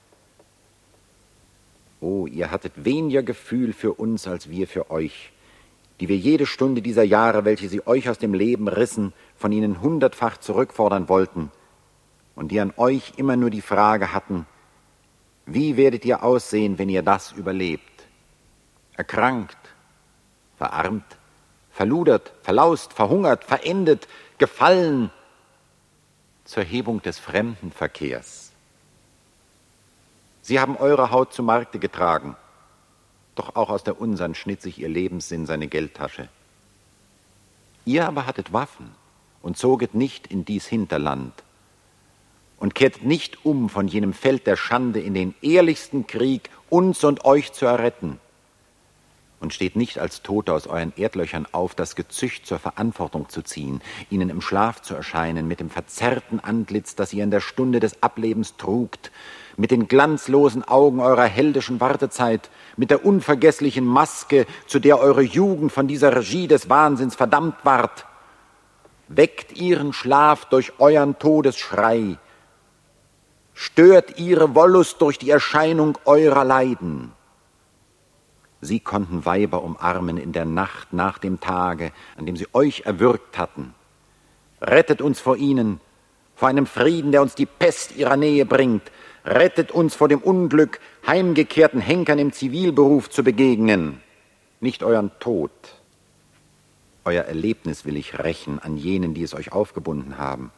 Oh, ihr hattet weniger Gefühl für uns als wir für euch, die wir jede Stunde dieser Jahre, welche sie euch aus dem Leben rissen, von ihnen 100-fach zurückfordern wollten und die an euch immer nur die Frage hatten: Wie werdet ihr aussehen, wenn ihr das überlebt? Erkrankt, verarmt, verludert, verlaust, verhungert, verendet, gefallen zur Hebung des Fremdenverkehrs. Sie haben eure Haut zu Markte getragen, doch auch aus der unseren schnitt sich ihr Lebenssinn seine Geldtasche. Ihr aber hattet Waffen und zoget nicht in dies Hinterland und kehrtet nicht um von jenem Feld der Schande in den ehrlichsten Krieg, uns und euch zu erretten, und steht nicht als Tote aus euren Erdlöchern auf, das Gezücht zur Verantwortung zu ziehen, ihnen im Schlaf zu erscheinen, mit dem verzerrten Antlitz, das ihr in der Stunde des Ablebens trugt, mit den glanzlosen Augen eurer heldischen Wartezeit, mit der unvergesslichen Maske, zu der eure Jugend von dieser Regie des Wahnsinns verdammt ward. Weckt ihren Schlaf durch euren Todesschrei, stört ihre Wollust durch die Erscheinung eurer Leiden. Sie konnten Weiber umarmen in der Nacht nach dem Tage, an dem sie euch erwürgt hatten. Rettet uns vor ihnen, vor einem Frieden, der uns die Pest ihrer Nähe bringt. Rettet uns vor dem Unglück, heimgekehrten Henkern im Zivilberuf zu begegnen. Nicht euren Tod. Euer Erlebnis will ich rächen an jenen, die es euch aufgebunden haben.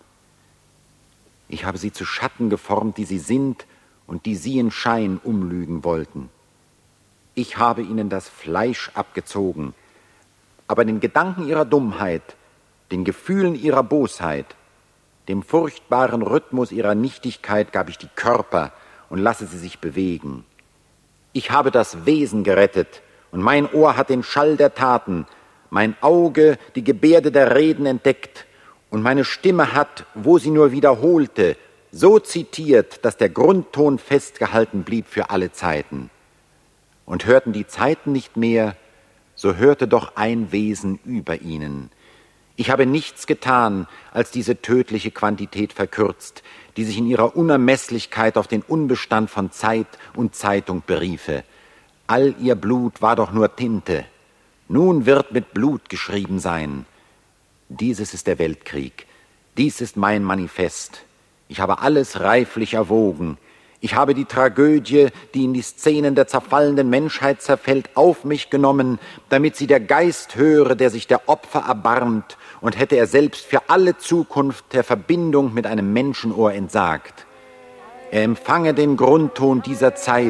Ich habe sie zu Schatten geformt, die sie sind und die sie in Schein umlügen wollten. Ich habe ihnen das Fleisch abgezogen, aber den Gedanken ihrer Dummheit, den Gefühlen ihrer Bosheit, dem furchtbaren Rhythmus ihrer Nichtigkeit gab ich die Körper und lasse sie sich bewegen. Ich habe das Wesen gerettet und mein Ohr hat den Schall der Taten, mein Auge die Gebärde der Reden entdeckt und meine Stimme hat, wo sie nur wiederholte, so zitiert, dass der Grundton festgehalten blieb für alle Zeiten. Und hörten die Zeiten nicht mehr, so hörte doch ein Wesen über ihnen. Ich habe nichts getan, als diese tödliche Quantität verkürzt, die sich in ihrer Unermesslichkeit auf den Unbestand von Zeit und Zeitung beriefe. All ihr Blut war doch nur Tinte. Nun wird mit Blut geschrieben sein. Dieses ist der Weltkrieg. Dies ist mein Manifest. Ich habe alles reiflich erwogen. Ich habe die Tragödie, die in die Szenen der zerfallenden Menschheit zerfällt, auf mich genommen, damit sie der Geist höre, der sich der Opfer erbarmt, und hätte er selbst für alle Zukunft der Verbindung mit einem Menschenohr entsagt. Er empfange den Grundton dieser Zeit,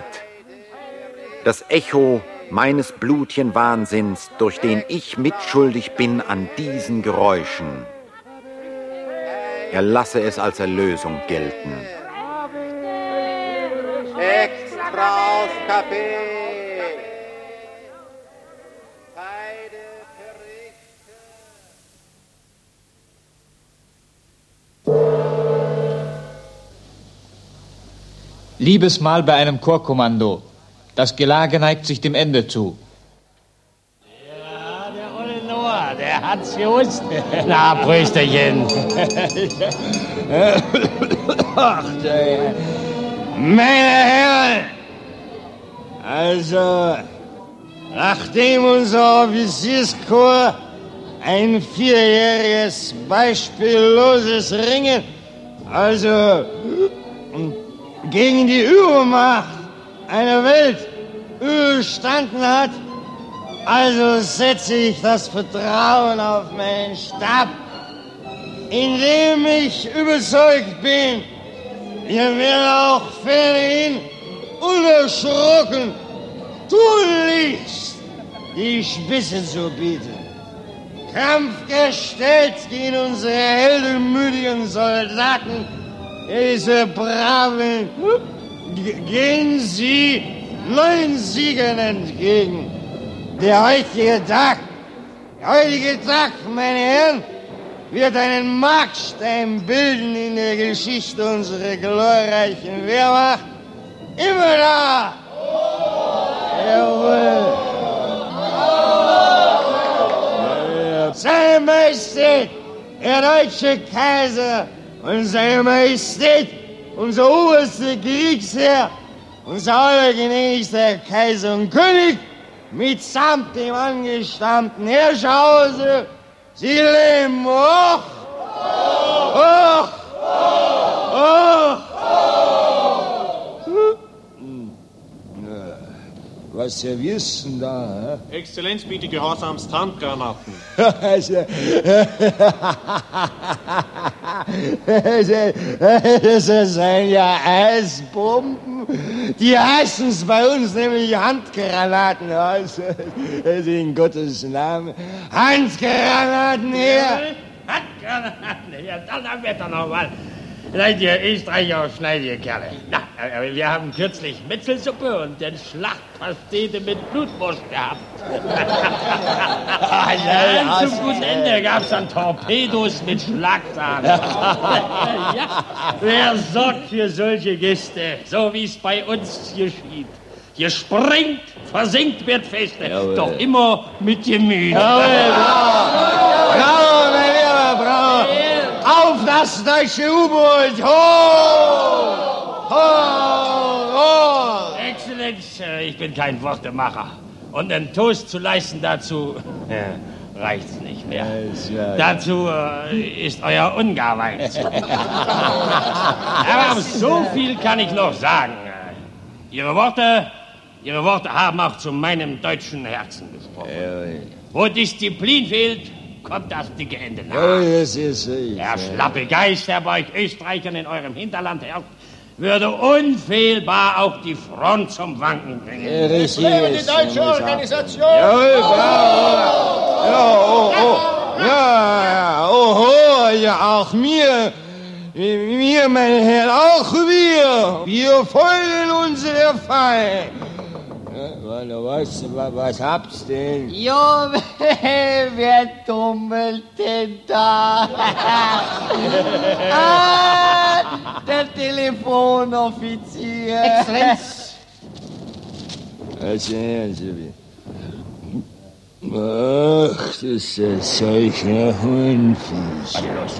das Echo meines blutigen Wahnsinns, durch den ich mitschuldig bin an diesen Geräuschen. Er lasse es als Erlösung gelten. Extra auf Kaffee. Liebesmahl bei einem Chorkommando. Das Gelage neigt sich dem Ende zu. Ja, der olle Noah, der hat's gewusst. Na, Prösterchen. Ach, meine Herren, also, nachdem unser Offizierskorps ein 4-jähriges beispielloses Ringen, also gegen die Übermacht einer Welt überstanden hat, also setze ich das Vertrauen auf meinen Stab, indem ich überzeugt bin, ihr werdet auch fernerhin unerschrocken tunlichst die Spitze zu bieten. Kampfgestellt gegen unsere heldenmütigen Soldaten, diese braven, gehen sie 9 Siegern entgegen. Der heutige Tag, meine Herren, wird einen Markstein bilden in der Geschichte unserer glorreichen Wehrmacht. Immer da Jawohl. Seine Majestät, der deutsche Kaiser und seine Majestät, unser oberster Kriegsherr, unser allergnädigster Kaiser und König, mitsamt dem angestammten Herrscherhause, sie leben hoch, hoch, hoch. Was servierst denn da? Hä? Exzellenz biete gehorsamst Handgranaten. Das sind ja Eisbomben. Die heißen's bei uns nämlich Handgranaten. Also in Gottes Namen. Handgranaten her! Handgranaten her, dann haben wir doch noch mal. Seid ihr Österreicher, schneidige Kerle. Na, wir haben kürzlich Metzelsuppe und den Schlachtpastete mit Blutwurst gehabt. Zum guten Ende gab's dann Torpedos mit Schlagsahne. Ja, wer sorgt für solche Gäste, so wie's bei uns geschieht? Hier springt, versinkt, wird feste, doch immer mit Gemüse. Bravo, mein lieber Bravo! Auf das deutsche U-Boot! Ho! Ho! Ho! Exzellenz, ich bin kein Wortemacher. Und einen Toast zu leisten dazu reicht's nicht mehr. Dazu ist euer Ungarwein zu. Aber so viel kann ich noch sagen. Ihre Worte haben auch zu meinem deutschen Herzen gesprochen. Wo Disziplin fehlt, kommt das dicke Ende nach. Der schlappe Geist, der bei euch Österreichern in eurem Hinterland herrscht, würde unfehlbar auch die Front zum Wanken bringen. Es lebe die deutsche Organisation! Ja, auch mir, mein Herr, auch wir. Wir folgen unserer Feind. Was habt's denn? Jo, wer tummelt denn da? Der Telefonoffizier. Exzellenz. Ach, das ist solch ein Hornfisch.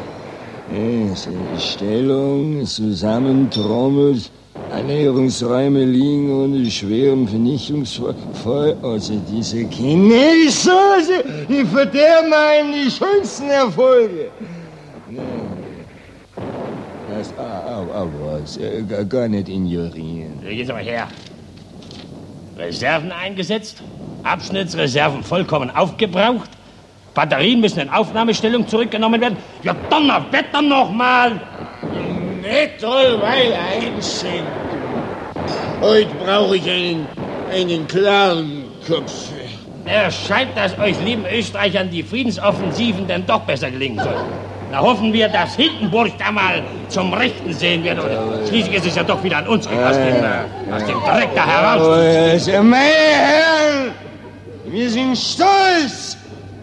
Stellung, zusammentrommelt. Ernährungsräume liegen unter schwerem Vernichtungsfeuer. Also diese Chinesen, die verderben einem die schönsten Erfolge. Aber gar nicht ignorieren. Jetzt aber her. Reserven eingesetzt, Abschnittsreserven vollkommen aufgebraucht, Batterien müssen in Aufnahmestellung zurückgenommen werden. Ja, Donnerwetter noch mal! Nicht toll, weil einschenken. Heute brauche ich einen klaren Kopf. Es scheint, dass euch lieben Österreichern die Friedensoffensiven denn doch besser gelingen sollen. Da hoffen wir, dass Hindenburg da mal zum Rechten sehen wird. Und schließlich ist es ja doch wieder an uns, aus dem Dreck da heraus. Meine Herren, wir sind stolz,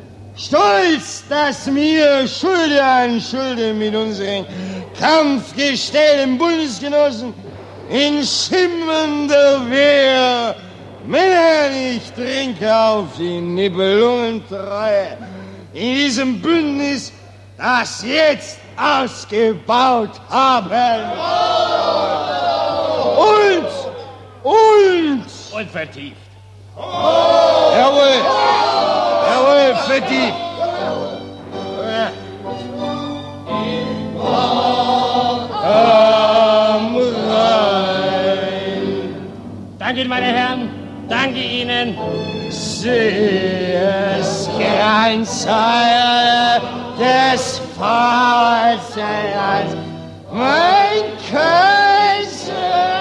dass wir Schulter an Schulter mit unseren kampfgestellten Bundesgenossen in schimmernder Wehr. Männer, ich trinke auf die Nibelungentreue in diesem Bündnis, das jetzt ausgebaut haben. Und vertieft. Jawohl, vertieft. Danke, meine Herren. Danke Ihnen. Das Grenzheil des Vaterlands, mein Kaiser.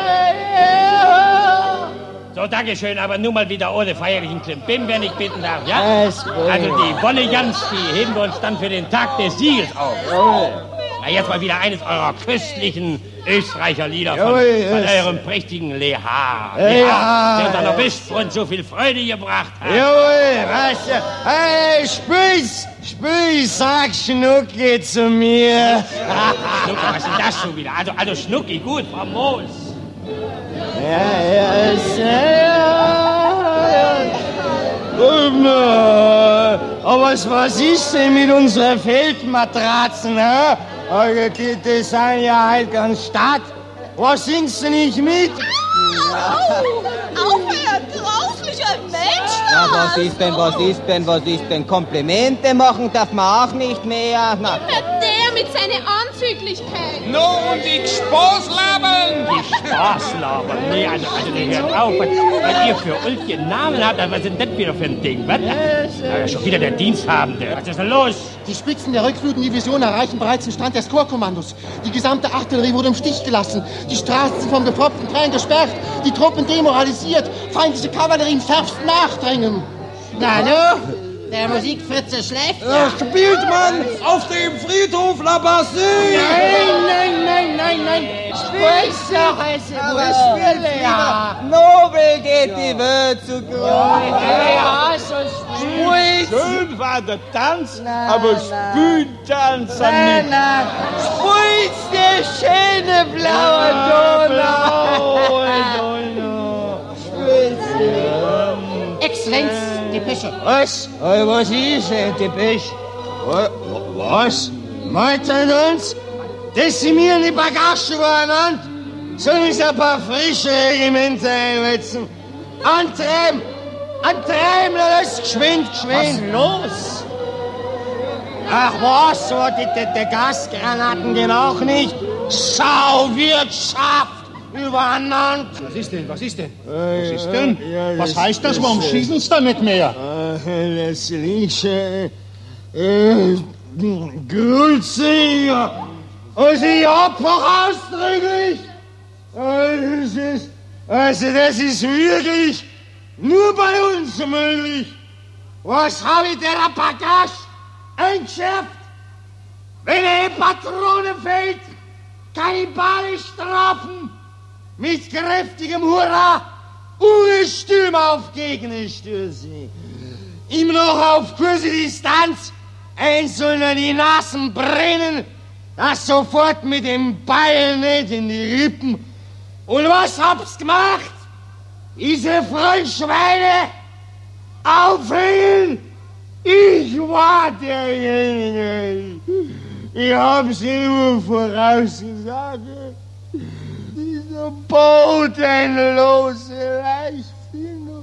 So, Dankeschön, aber nun mal wieder ohne feierlichen Klimbim, wenn ich bitten darf, ja? Also die Wolle-Jans, die heben wir uns dann für den Tag des Sieges auf. Na, jetzt mal wieder eines eurer köstlichen Österreicher Lieder von eurem prächtigen Leha. Der uns an der Westfront so viel Freude gebracht hat. Jawohl, was? Hey, Spüß, sag Schnucki zu mir. Schnucki, was ist das schon wieder? Also Schnucki, gut, famos. Aber was ist denn mit unseren Feldmatratzen, hä? Die sind ja halt ganz statt. Was singst du nicht mit? Aufhören, grauslicher Mensch! Na, was ist denn? Komplimente machen darf man auch nicht mehr. Na. Immer der mit seiner Anzüglichkeit. No, und die Spaßlabern! Die Spaßlabern? Nee, also hört auf, was ihr für ulkige Namen habt, was ist denn das wieder für ein Ding, was? Schon wieder der Diensthabende, was ist denn los? Die Spitzen der Rückflutendivision erreichen bereits den Stand des Korpskommandos. Die gesamte Artillerie wurde im Stich gelassen. Die Straßen sind vom gepfropften Tränen gesperrt. Die Truppen demoralisiert. Feindliche Kavallerie im schärfsten Nachdrängen. Na du, der Musikfritze schläft ja. Spielt man auf dem Friedhof La Bassée? Nein. Sprich doch, ja. Nobel geht die Welt zugrunde. Ja, so sprich. Schön war der Tanz, aber Spültanz nicht. Sprich die schöne blaue Donau. Exzellenz, Depesche. Was? Was ist Depesche? Was? Meint ihr uns, dass sie mir in die Bagage übereinander? Sollen wir ein paar frische Regimenter einsetzen? Antreiben! Das ist geschwind! Was los? Ach was, so die Gasgranaten gehen auch nicht. Schauwirtschaft! Übereinander! Was ist denn? Was heißt das? Warum schießen sie da nicht mehr? Das Liege... Grüße! Und ich einfach ausdrücklich! Das ist wirklich nur bei uns möglich. Was habe ich der Bagage eingeschärft? Wenn eine Patrone fällt, kannibalisch strafen, mit kräftigem Hurra, ungestüm auf Gegner stürzen. Ihm noch auf kurze Distanz einzelne die Nasen brennen, das sofort mit dem Beil nicht in die Rippen. Und was hab's gemacht? Diese Frontschweine aufhängen? Ich war derjenige. Ich hab's nur vorausgesagt. Diese bodenlose Leichtfinger.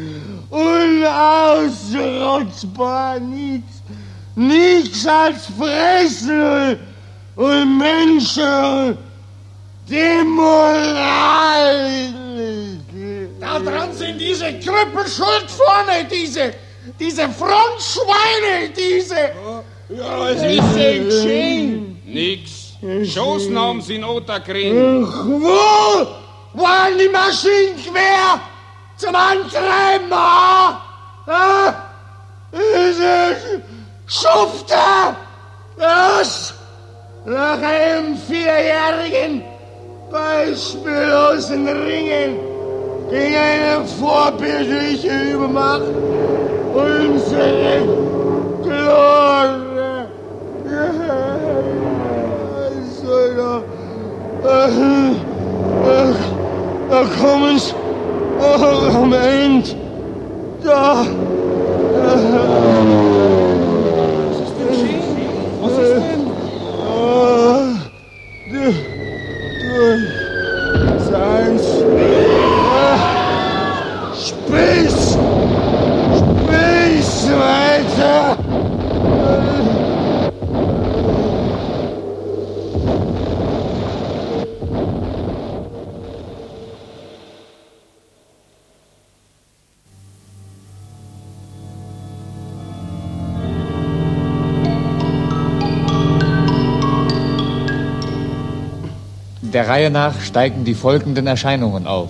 Unausrotzbar nichts als Fressen und Menschen. Die Moral. Da dran sind diese Krüppel schuld vorne, diese Frontschweine, diese... Ja, was ist denn geschehen? Nix. Schoßnamen sind unterkriegen. Wo waren die Maschinengewehr zum Antreiben, Diese Schufter! Das nach einem 4-jährigen beispiellosen Ringen gegen eine vorbildliche Übermacht unsere Glore. Da kommen's am Ende. Da. Was ist denn? Durch sein Spieß weiter. Der Reihe nach steigen die folgenden Erscheinungen auf.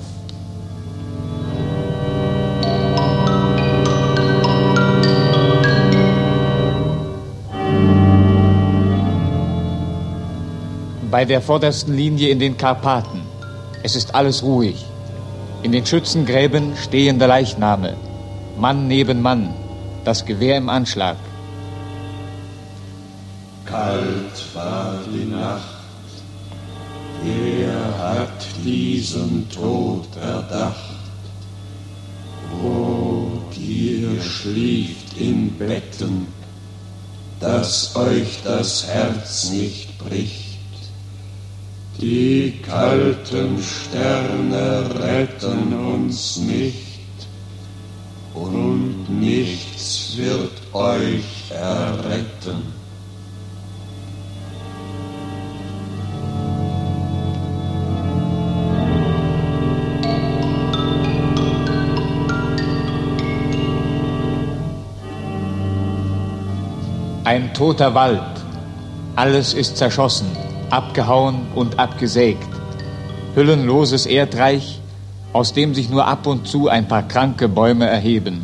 Bei der vordersten Linie in den Karpaten. Es ist alles ruhig. In den Schützengräben stehende Leichname. Mann neben Mann. Das Gewehr im Anschlag. Kalt war die Nacht. Der hat diesen Tod erdacht. O, die ihr schlieft in Betten, dass euch das Herz nicht bricht. Die kalten Sterne retten uns nicht, und nichts wird euch erretten. Ein toter Wald. Alles ist zerschossen, abgehauen und abgesägt. Hüllenloses Erdreich, aus dem sich nur ab und zu ein paar kranke Bäume erheben.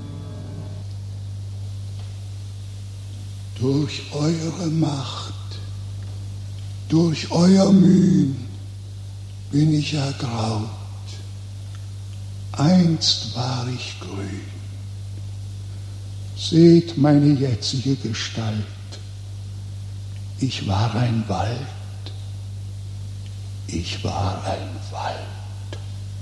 Durch eure Macht, durch euer Mühen bin ich ergraut. Einst war ich grün. Seht meine jetzige Gestalt. Ich war ein Wald. Ich war ein Wald.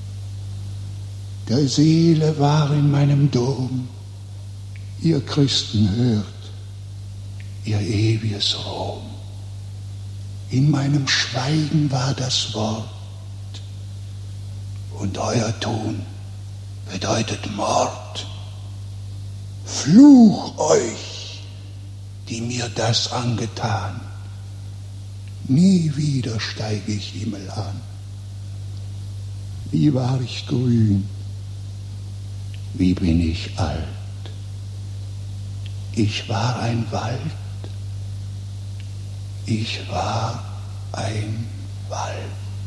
Der Seele war in meinem Dom. Ihr Christen hört, ihr ewiges Rom. In meinem Schweigen war das Wort. Und euer Tun bedeutet Mord. Fluch euch, die mir das angetan. Nie wieder steige ich Himmel an. Wie war ich grün, wie bin ich alt. Ich war ein Wald, ich war ein Wald.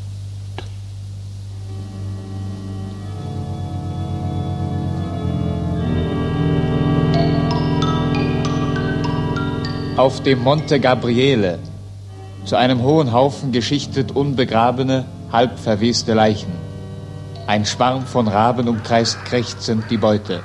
Auf dem Monte Gabriele, zu einem hohen Haufen geschichtet unbegrabene, halb verweste Leichen. Ein Schwarm von Raben umkreist krächzend die Beute.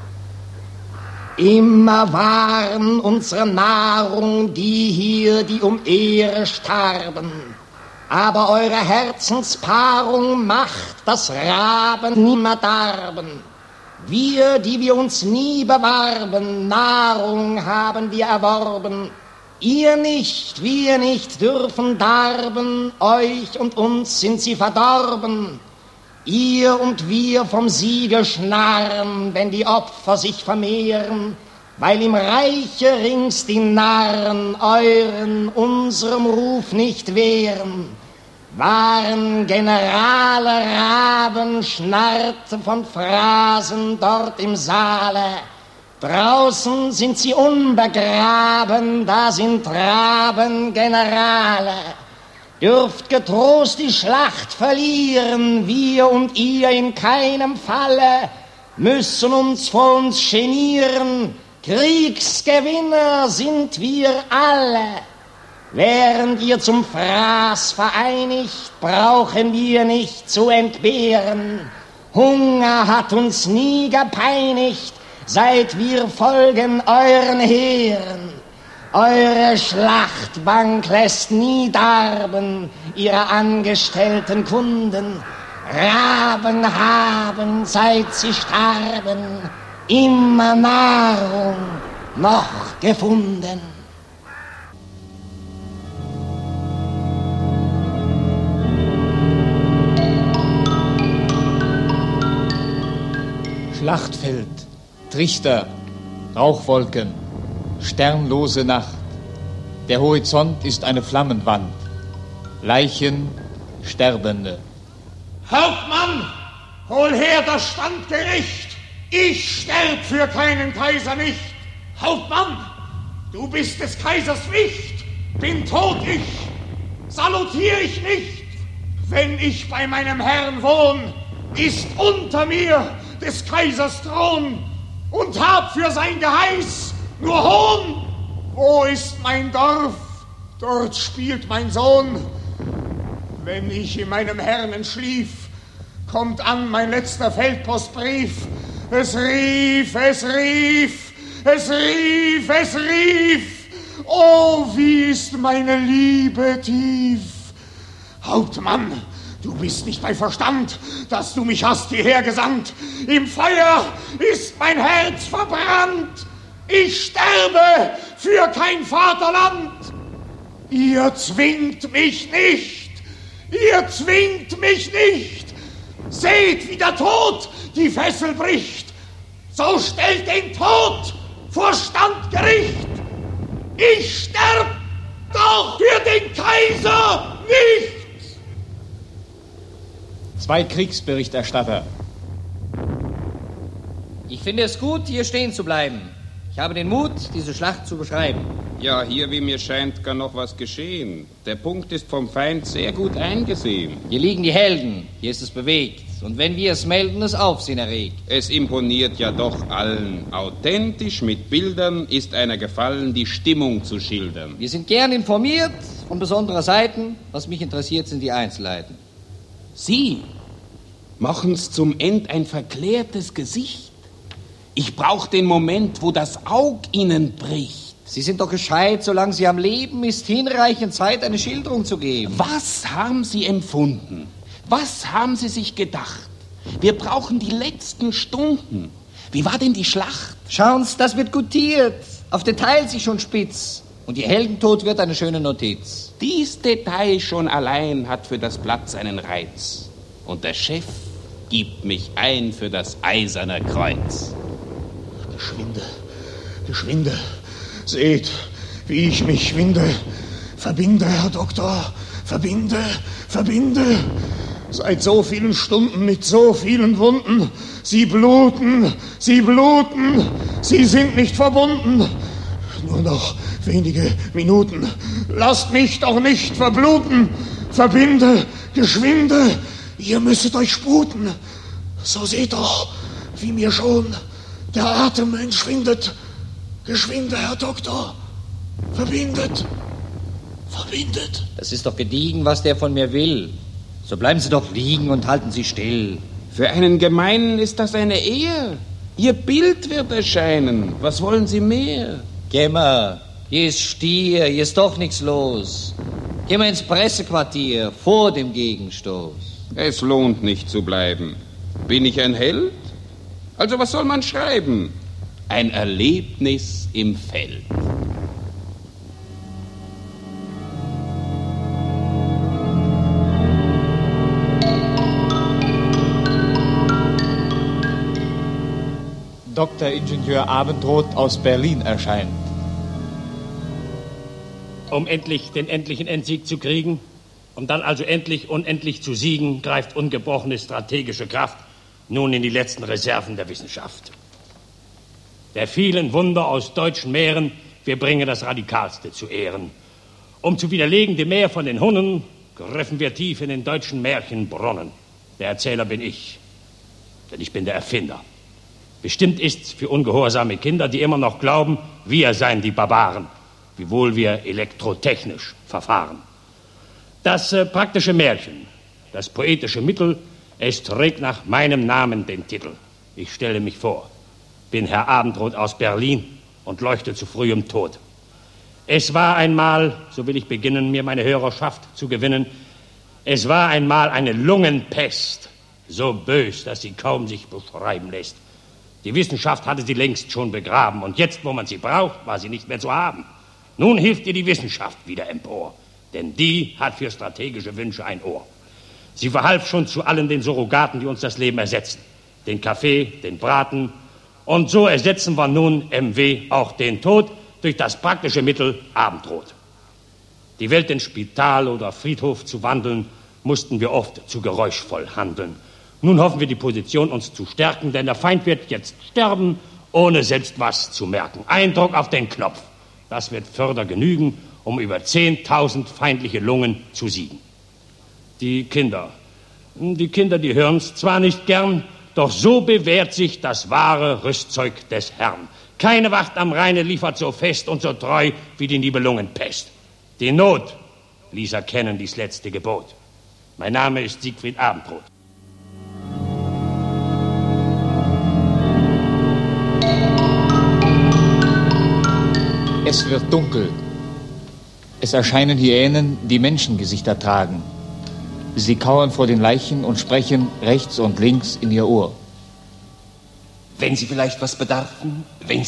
Immer waren unsere Nahrung die hier, die um Ehre starben. Aber eure Herzenspaarung macht, dass Raben nimmer darben. Wir, die wir uns nie bewarben, Nahrung haben wir erworben. Ihr nicht, wir nicht dürfen darben, euch und uns sind sie verdorben. Ihr und wir vom Siege schnarren, wenn die Opfer sich vermehren, weil im Reiche rings die Narren euren, unserem Ruf nicht wehren. Waren Generale Raben, schnarrte von Phrasen dort im Saale. Draußen sind sie unbegraben, da sind Raben Generale. Dürft getrost die Schlacht verlieren, wir und ihr in keinem Falle müssen uns vor uns genieren. Kriegsgewinner sind wir alle. Während ihr zum Fraß vereinigt, brauchen wir nicht zu entbehren. Hunger hat uns nie gepeinigt, seit wir folgen euren Heeren. Eure Schlachtbank lässt nie darben ihre angestellten Kunden. Raben haben, seit sie starben, immer Nahrung noch gefunden. Schlachtfeld, Trichter, Rauchwolken, sternlose Nacht. Der Horizont ist eine Flammenwand. Leichen, Sterbende. Hauptmann, hol her das Standgericht. Ich sterb für keinen Kaiser nicht. Hauptmann, du bist des Kaisers Pflicht. Bin tot ich, salutier ich nicht. Wenn ich bei meinem Herrn wohn, ist unter mir des Kaisers Thron und hab für sein Geheiß nur Hohn. Wo ist mein Dorf? Dort spielt mein Sohn. Wenn ich in meinem Herrn entschlief, kommt an mein letzter Feldpostbrief. Es rief, es rief, es rief, es rief. Oh, wie ist meine Liebe tief. Hauptmann, Du bist nicht bei Verstand, dass du mich hast hierher gesandt. Im Feuer ist mein Herz verbrannt. Ich sterbe für kein Vaterland. Ihr zwingt mich nicht. Ihr zwingt mich nicht. Seht, wie der Tod die Fessel bricht. So stellt den Tod vor Standgericht. Ich sterb doch für den Kaiser nicht. 2 Kriegsberichterstatter. Ich finde es gut, hier stehen zu bleiben. Ich habe den Mut, diese Schlacht zu beschreiben. Ja, hier, wie mir scheint, kann noch was geschehen. Der Punkt ist vom Feind sehr gut eingesehen. Hier liegen die Helden, hier ist es bewegt. Und wenn wir es melden, es Aufsehen erregt. Es imponiert ja doch allen. Authentisch mit Bildern ist einer gefallen, die Stimmung zu schildern. Wir sind gern informiert von besonderer Seiten. Was mich interessiert, sind die Einzelheiten. Sie machen's zum End ein verklärtes Gesicht. Ich brauch den Moment, wo das Aug ihnen bricht. Sie sind doch gescheit, solange Sie am Leben ist, hinreichend Zeit, eine Schilderung zu geben. Was haben Sie empfunden? Was haben Sie sich gedacht? Wir brauchen die letzten Stunden. Wie war denn die Schlacht? Schauen Sie, das wird gutiert. Auf Details ist schon spitz. Und Ihr Heldentod wird eine schöne Notiz. Dies Detail schon allein hat für das Blatt seinen Reiz. Und der Chef gibt mich ein für das Eiserne Kreuz. Geschwinde, geschwinde. Seht, wie ich mich winde. Verbinde, Herr Doktor, verbinde, verbinde. Seit so vielen Stunden mit so vielen Wunden. Sie bluten, sie bluten. Sie sind nicht verbunden. Nur noch wenige Minuten. Lasst mich doch nicht verbluten. Verbinde, geschwinde. Ihr müsstet euch sputen. So seht doch, wie mir schon der Atem entschwindet. Geschwinde, Herr Doktor. Verbindet. Verbindet. Das ist doch gediegen, was der von mir will. So bleiben Sie doch liegen und halten Sie still. Für einen Gemeinen ist das eine Ehe. Ihr Bild wird erscheinen. Was wollen Sie mehr? Geh mal, hier ist Stier, hier ist doch nichts los. Geh mal ins Pressequartier, vor dem Gegenstoß. Es lohnt nicht zu bleiben. Bin ich ein Held? Also was soll man schreiben? Ein Erlebnis im Feld. Dr. Ingenieur Abendroth aus Berlin erscheint. Um endlich den endlichen Endsieg zu kriegen, um dann also endlich unendlich zu siegen, greift ungebrochene strategische Kraft nun in die letzten Reserven der Wissenschaft. Der vielen Wunder aus deutschen Meeren, wir bringen das Radikalste zu Ehren. Um zu widerlegen die Meer von den Hunnen, griffen wir tief in den deutschen Märchenbrunnen. Der Erzähler bin ich, denn ich bin der Erfinder. Bestimmt ist's für ungehorsame Kinder, die immer noch glauben, wir seien die Barbaren, wiewohl wir elektrotechnisch verfahren. Das praktische Märchen, das poetische Mittel, es trägt nach meinem Namen den Titel. Ich stelle mich vor, bin Herr Abendroth aus Berlin und leuchte zu frühem Tod. Es war einmal, so will ich beginnen, mir meine Hörerschaft zu gewinnen, es war einmal eine Lungenpest, so bös, dass sie kaum sich beschreiben lässt. Die Wissenschaft hatte sie längst schon begraben und jetzt, wo man sie braucht, war sie nicht mehr zu haben. Nun hilft ihr die Wissenschaft wieder empor, denn die hat für strategische Wünsche ein Ohr. Sie verhalf schon zu allen den Surrogaten, die uns das Leben ersetzen. Den Kaffee, den Braten. Und so ersetzen wir nun MW auch den Tod durch das praktische Mittel Abendrot. Die Welt in Spital oder Friedhof zu wandeln, mussten wir oft zu geräuschvoll handeln. Nun hoffen wir, die Position uns zu stärken, denn der Feind wird jetzt sterben, ohne selbst was zu merken. Ein Druck auf den Knopf, das wird Förder genügen, um über 10.000 feindliche Lungen zu siegen. Die Kinder, die hören's zwar nicht gern, doch so bewährt sich das wahre Rüstzeug des Herrn. Keine Wacht am Rheine liefert so fest und so treu wie die Nibelungenpest. Die Not ließ erkennen dies letzte Gebot. Mein Name ist Siegfried Abendroth. Es wird dunkel. Es erscheinen Hyänen, die Menschengesichter tragen. Sie kauern vor den Leichen und sprechen rechts und links in ihr Ohr. Wenn Sie vielleicht was bedarfen,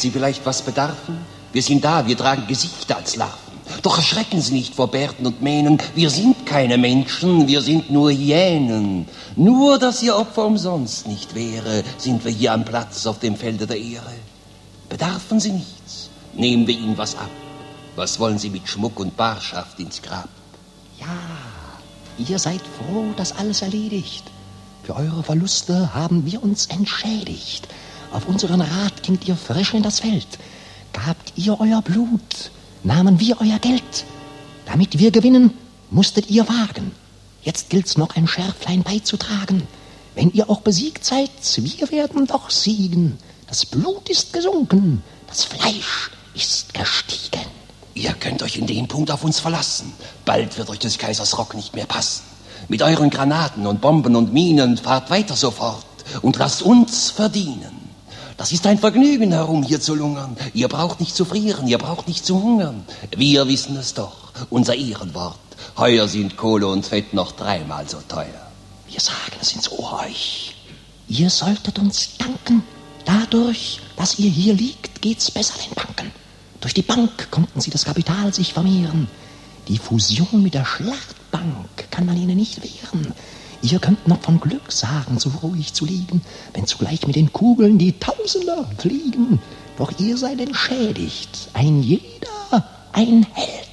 wir sind da, wir tragen Gesichter als Larven. Doch erschrecken Sie nicht vor Bärten und Mähnen, wir sind keine Menschen, wir sind nur Hyänen. Nur, dass Ihr Opfer umsonst nicht wäre, sind wir hier am Platz auf dem Felde der Ehre. Bedarfen Sie nichts, nehmen wir Ihnen was ab. Was wollen Sie mit Schmuck und Barschaft ins Grab? Ja, ihr seid froh, dass alles erledigt. Für eure Verluste haben wir uns entschädigt. Auf unseren Rat gingt ihr frisch in das Feld. Gabt ihr euer Blut, nahmen wir euer Geld. Damit wir gewinnen, musstet ihr wagen. Jetzt gilt's noch ein Schärflein beizutragen. Wenn ihr auch besiegt seid, wir werden doch siegen. Das Blut ist gesunken, das Fleisch ist gestiegen. Ihr könnt euch in dem Punkt auf uns verlassen. Bald wird euch des Kaisers Rock nicht mehr passen. Mit euren Granaten und Bomben und Minen fahrt weiter sofort und lasst uns verdienen. Das ist ein Vergnügen, herum hier zu lungern. Ihr braucht nicht zu frieren, ihr braucht nicht zu hungern. Wir wissen es doch, unser Ehrenwort. Heuer sind Kohle und Fett noch 3-mal so teuer. Wir sagen es ins Ohr euch. Ihr solltet uns danken. Dadurch, dass ihr hier liegt, geht's besser den Banken. Durch die Bank konnten sie das Kapital sich vermehren. Die Fusion mit der Schlachtbank kann man ihnen nicht wehren. Ihr könnt noch von Glück sagen, so ruhig zu liegen, wenn zugleich mit den Kugeln die Tausender fliegen. Doch ihr seid entschädigt, ein jeder, ein Held.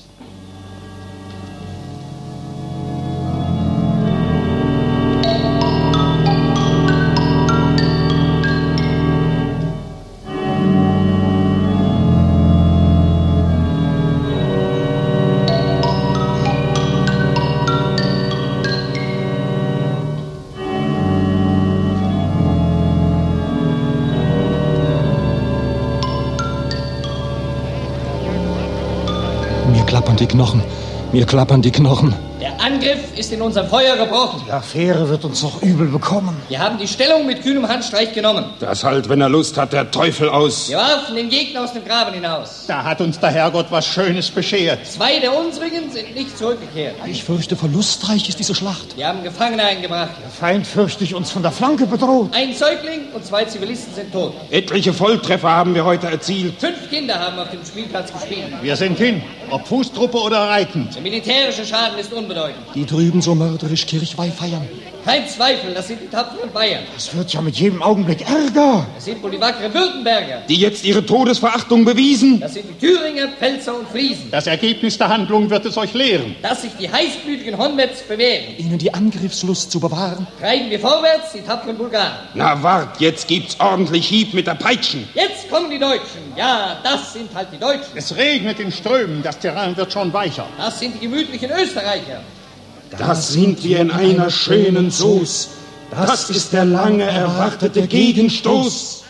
Mir klappern die Knochen. Der Angriff ist in unserem Feuer gebrochen. Die Affäre wird uns noch übel bekommen. Wir haben die Stellung mit kühnem Handstreich genommen. Das halt, wenn er Lust hat, der Teufel aus. Wir warfen den Gegner aus dem Graben hinaus. Da hat uns der Herrgott was Schönes beschert. 2 der unsrigen sind nicht zurückgekehrt. Ich fürchte, verlustreich ist diese Schlacht. Wir haben Gefangene eingebracht. Der Feind fürchte ich uns von der Flanke bedroht. Ein Säugling und 2 Zivilisten sind tot. Etliche Volltreffer haben wir heute erzielt. 5 Kinder haben auf dem Spielplatz gespielt. Wir sind hin, ob Fußtruppe oder reitend. Der militärische Schaden ist unbedeutend. Die drüben so mörderisch Kirchweih feiern. Kein Zweifel, das sind die tapferen Bayern. Das wird ja mit jedem Augenblick ärger. Das sind wohl die wackeren Württemberger. Die jetzt ihre Todesverachtung bewiesen. Das sind die Thüringer, Pfälzer und Friesen. Das Ergebnis der Handlung wird es euch lehren. Dass sich die heißblütigen Honveds bewähren. Ihnen die Angriffslust zu bewahren. Treiben wir vorwärts, die tapferen Bulgaren. Na wart, jetzt gibt's ordentlich Hieb mit der Peitschen. Jetzt kommen die Deutschen. Ja, das sind halt die Deutschen. Es regnet in Strömen, das Terrain wird schon weicher. Das sind die gemütlichen Österreicher. Das sind wir in einer schönen Soße. Das ist der lange erwartete Gegenstoß.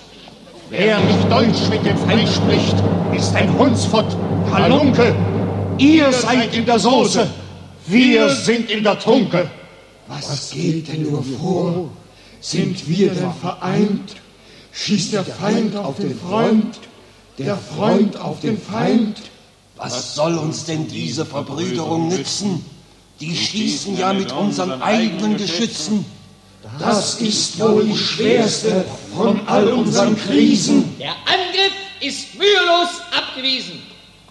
Wer nicht Deutsch mit dem Feind spricht, ist ein Hundsfott, Halunke. Ihr seid in der Soße, wir sind in der Tunke. Was geht denn nur vor? Sind wir denn vereint? Schießt der Feind auf den Freund, der Freund auf den Feind? Was soll uns denn diese Verbrüderung nützen? Die schießen ja mit unseren eigenen Geschützen. Das ist wohl die schwerste von all unseren Krisen. Der Angriff ist mühelos abgewiesen.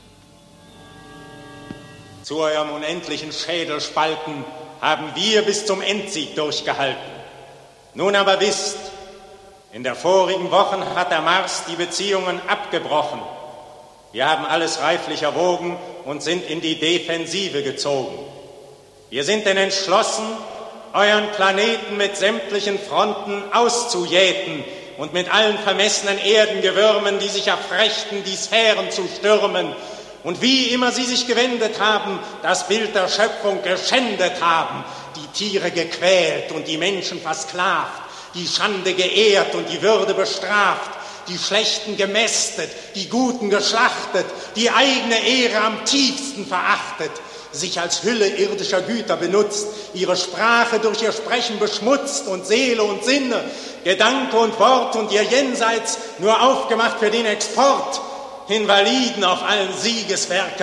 Zu eurem unendlichen Schädelspalten haben wir bis zum Endsieg durchgehalten. Nun aber wisst, in der vorigen Woche hat der Mars die Beziehungen abgebrochen. Wir haben alles reiflich erwogen und sind in die Defensive gezogen. Wir sind denn entschlossen, euren Planeten mit sämtlichen Fronten auszujäten und mit allen vermessenen Erdengewürmen, die sich erfrechten, die Sphären zu stürmen und wie immer sie sich gewendet haben, das Bild der Schöpfung geschändet haben, die Tiere gequält und die Menschen versklavt, die Schande geehrt und die Würde bestraft, die Schlechten gemästet, die Guten geschlachtet, die eigene Ehre am tiefsten verachtet, sich als Hülle irdischer Güter benutzt, ihre Sprache durch ihr Sprechen beschmutzt und Seele und Sinne, Gedanke und Wort und ihr Jenseits nur aufgemacht für den Export, Invaliden auf allen Siegeswerkeln,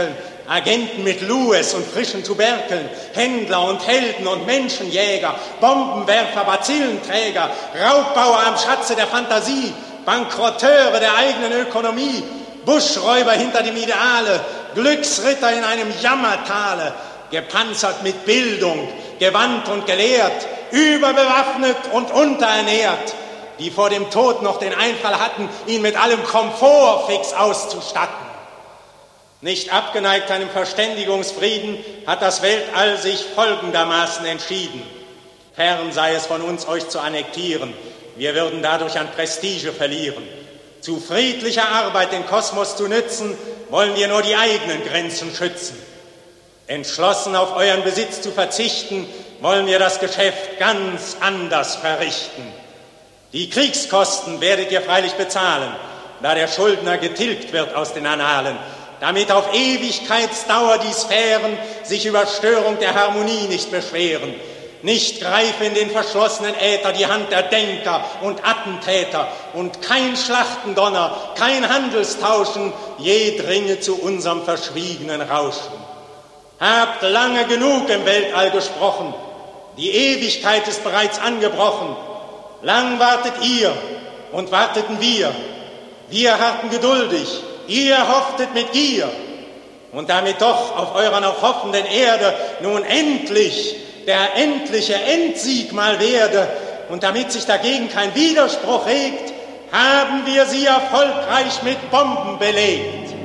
Agenten mit Lues und frischen Tuberkeln, Händler und Helden und Menschenjäger, Bombenwerfer, Bazillenträger, Raubbauer am Schatze der Fantasie, Bankrotteure der eigenen Ökonomie, Buschräuber hinter dem Ideale, Glücksritter in einem Jammertale, gepanzert mit Bildung, gewandt und gelehrt, überbewaffnet und unterernährt, die vor dem Tod noch den Einfall hatten, ihn mit allem Komfort fix auszustatten. Nicht abgeneigt einem Verständigungsfrieden hat das Weltall sich folgendermaßen entschieden. Fern sei es von uns, euch zu annektieren. Wir würden dadurch an Prestige verlieren. Zu friedlicher Arbeit den Kosmos zu nützen, wollen wir nur die eigenen Grenzen schützen. Entschlossen auf euren Besitz zu verzichten, wollen wir das Geschäft ganz anders verrichten. Die Kriegskosten werdet ihr freilich bezahlen, da der Schuldner getilgt wird aus den Annalen, damit auf Ewigkeitsdauer die Sphären sich über Störung der Harmonie nicht beschweren. Nicht greife in den verschlossenen Äther die Hand der Denker und Attentäter und kein Schlachtendonner, kein Handelstauschen je dringe zu unserem verschwiegenen Rauschen. Habt lange genug im Weltall gesprochen, die Ewigkeit ist bereits angebrochen. Lang wartet ihr und warteten wir. Wir harrten geduldig, ihr hofftet mit Gier. Und damit doch auf eurer noch hoffenden Erde nun endlich der endliche Endsieg mal werde und damit sich dagegen kein Widerspruch regt, haben wir sie erfolgreich mit Bomben belegt.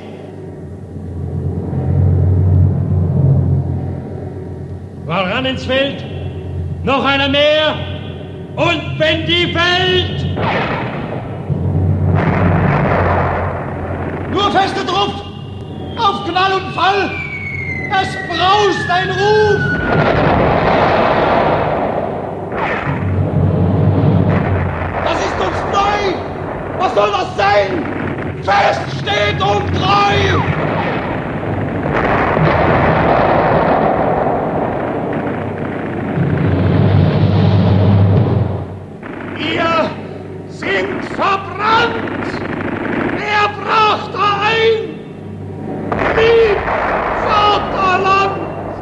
Voran ins Feld, noch einer mehr und wenn die Welt... Nur feste Trupp, auf Knall und Fall, es braust ein Ruf. Das ist uns neu, was soll das sein? Fest steht und treu. Wir sind verbrannt! Wer brach da ein? Lieb Vaterland!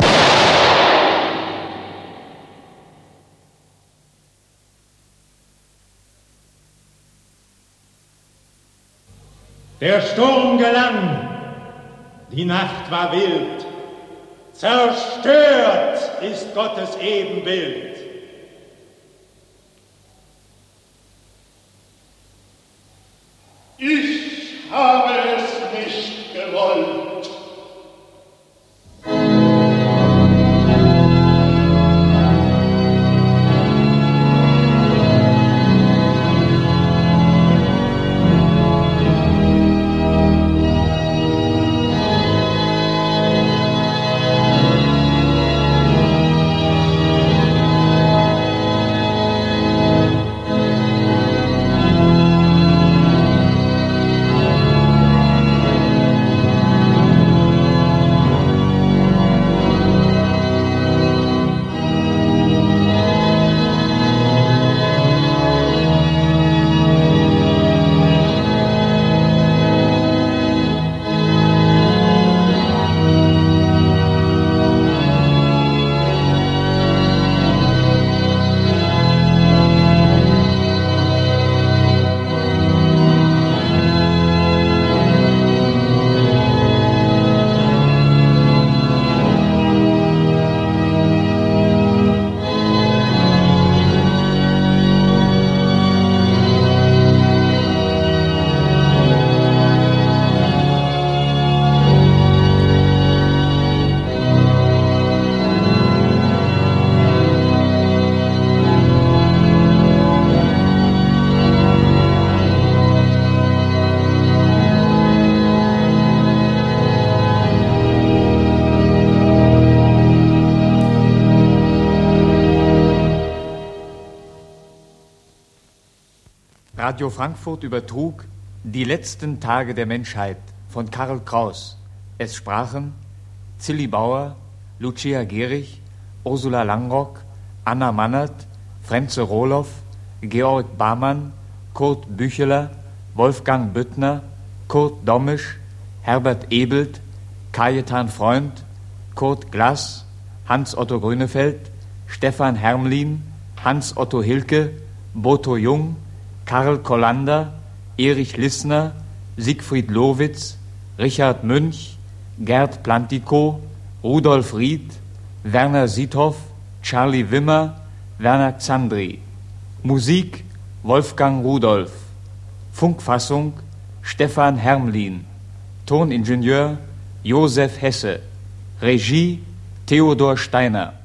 Der Sturm gelang, die Nacht war wild, zerstört ist Gottes Ebenbild. Ich habe es nicht gewollt. Radio Frankfurt übertrug Die letzten Tage der Menschheit von Karl Kraus. Es sprachen Zilli Bauer, Lucia Gehrig, Ursula Langrock, Anna Mannert, Frenze Rohloff, Georg Barmann, Kurt Bücheler, Wolfgang Büttner, Kurt Dommisch, Herbert Ebelt, Cajetan Freund, Kurt Glass, Hans-Otto Grünefeld, Stefan Hermlin, Hans-Otto Hilke, Boto Jung, Karl Kollander, Erich Lissner, Siegfried Lowitz, Richard Münch, Gerd Plantikow, Rudolf Ried, Werner Siethoff, Charlie Wimmer, Werner Xandri. Musik Wolfgang Rudolph. Funkfassung Stefan Hermlin. Toningenieur Josef Hesse. Regie Theodor Steiner.